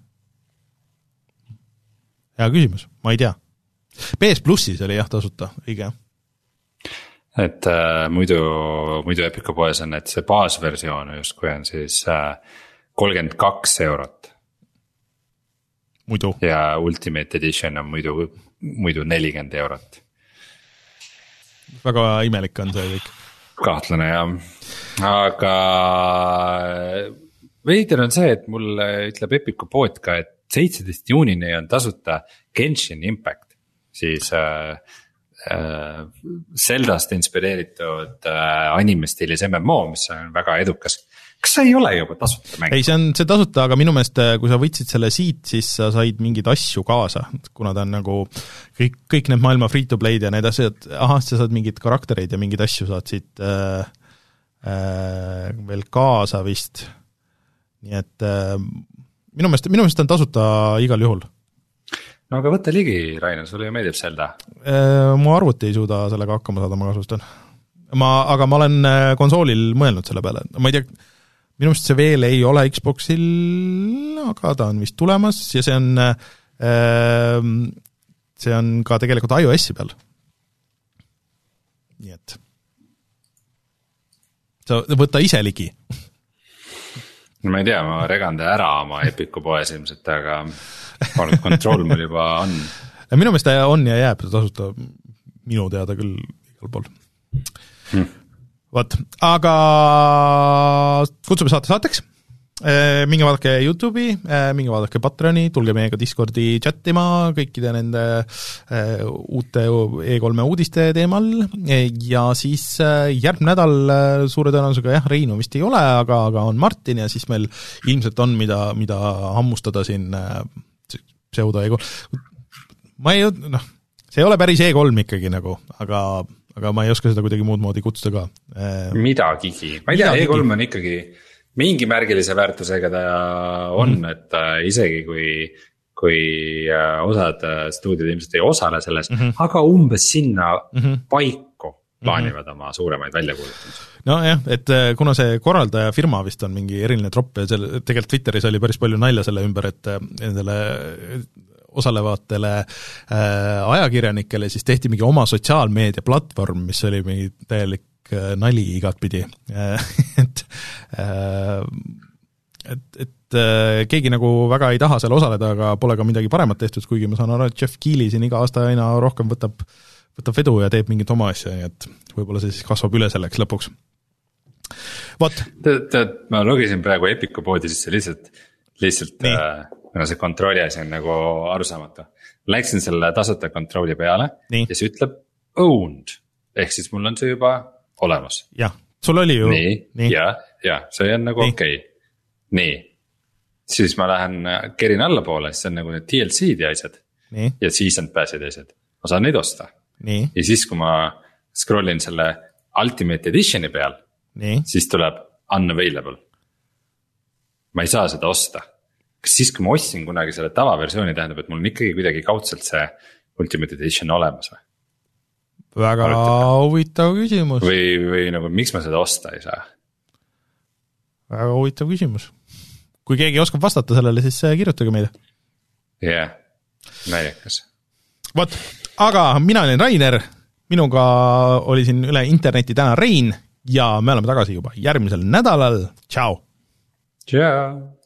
Hea küsimus, ma ei tea. P S Plussis oli jah tasuta, õige. Et äh, muidu, muidu Epicu poes on, et see baasversioon just kui on siis äh, kolmkümmend kaks eurot. Muidu. Ja Ultimate Edition on muidu, muidu nelikümmend eurot. Väga imelik on see kõik. Kahtlane jah, aga veider on see, et mul ütleb Epicu pood ka, et seitseteist juunini on tasuta Genshin Impact. Siis äh, äh, Zeldast inspireeritud äh, anime-stiilis M M O, mis on väga edukas. Kas see ei ole juba tasuta mäng? Ei, see on see tasuta, aga minu meelest, kui sa võtsid selle siit, siis sa said mingeid asju kaasa, kuna ta on nagu kõik, kõik need maailma free-to-play'd ja need asjad, ahah, sa saad mingid karaktereid ja mingeid asju saad siit äh, äh, veel kaasa vist. Nii et äh, minu meelest, minu meelest on tasuta igal juhul. No aga võtta ligi, Rainer, sulle ju meeldib Zelda. Mu arvuti ei suuda sellega hakkama saada, ma kasustan. Ma, aga ma olen konsoolil mõelnud selle peale. Ma ei tea, minu meelest see veel ei ole Xboxil, aga ta on vist tulemas ja see on, see on ka tegelikult iOS-i peal. Nii et sa võtta ise ligi. No ma ei tea, ma regan ta ära oma Epicu poes ilmselt, aga kontroll mul juba on. Minu meelest on ja jääb tasuta minu teada küll igal pool. Hmm. Võt, aga kutsume saate saateks. Minge vaadake YouTube'i, minge vaadake Patreoni, tulge meiega Discordi chattima kõikide nende uute E kolme uudiste teemal ja siis järgmine nädal suure tõenäosusega jah, Reinu vist ei ole, aga, aga on Martin ja siis meil ilmselt on, mida, mida hammustada siin pseudo E kolm. Ma ei, noh, see ei ole päris E kolm ikkagi nagu, aga, aga ma ei oska seda kuidagi muud moodi kutsuda ka. Midagigi. Ma ei tea, E kolm on ikkagi mingi märgilise väärtusega ta on, mm. et äh, isegi kui, kui äh, osad äh, stuudiod ilmselt ei osale selles, mm -hmm. aga umbes sinna mm -hmm. paiku plaanivad mm -hmm. oma suuremaid väljakuulutamisi. No jah, et kuna see korraldaja firma vist on mingi eriline tropp ja selle, tegelikult Twitteris oli päris palju nalja selle ümber, et nendele osalevatele äh, ajakirjanikele siis tehti mingi oma sotsiaalmeedia platvorm, mis oli mingi täielik nali igatpidi, et, et, et keegi nagu väga ei taha seal osaleda, aga pole ka midagi paremat tehtud, kuigi ma saan aru, et Jeff Keighley siin iga aasta aina rohkem võtab, võtab vedu ja teeb mingit oma asja, nii et võib-olla see siis kasvab üle selleks lõpuks. Vot. Tead, tead, ma logisin praegu Epicu poodi sisse lihtsalt, lihtsalt äh, kuna see kontrolli asi on nagu arusaamatu. Läksin selle tasuta kontrolli peale nii. Ja see ütleb owned, ehk siis mul on see juba olemas. Jah, sul oli ju. Nii, nii. ja, ja, see on nagu okei. Okay. Nii, siis ma lähen kerin alla poole, siis on nagu need D L C-d ja asjad. Nii. Ja season pass'id ja asjad. Ma saan neid osta. Nii. Ja siis, kui ma scrollin selle Ultimate Editioni peal, nii. Siis tuleb unavailable. Ma ei saa seda osta. Kas siis, kui ma ostsin kunagi selle tavaversiooni, tähendab, et mul on ikkagi kuidagi kaudselt see Ultimate Edition olemas või? Väga huvitav küsimus. Või, või nagu, miks ma seda osta ei saa? Väga huvitav küsimus. Kui keegi oskab vastata sellele, siis kirjutage meile. Jah, yeah. Naljakas. Vot, aga mina olin Rainer, minuga oli siin üle interneti täna Rein ja me oleme tagasi juba järgmisel nädalal. Tšau! Tšau!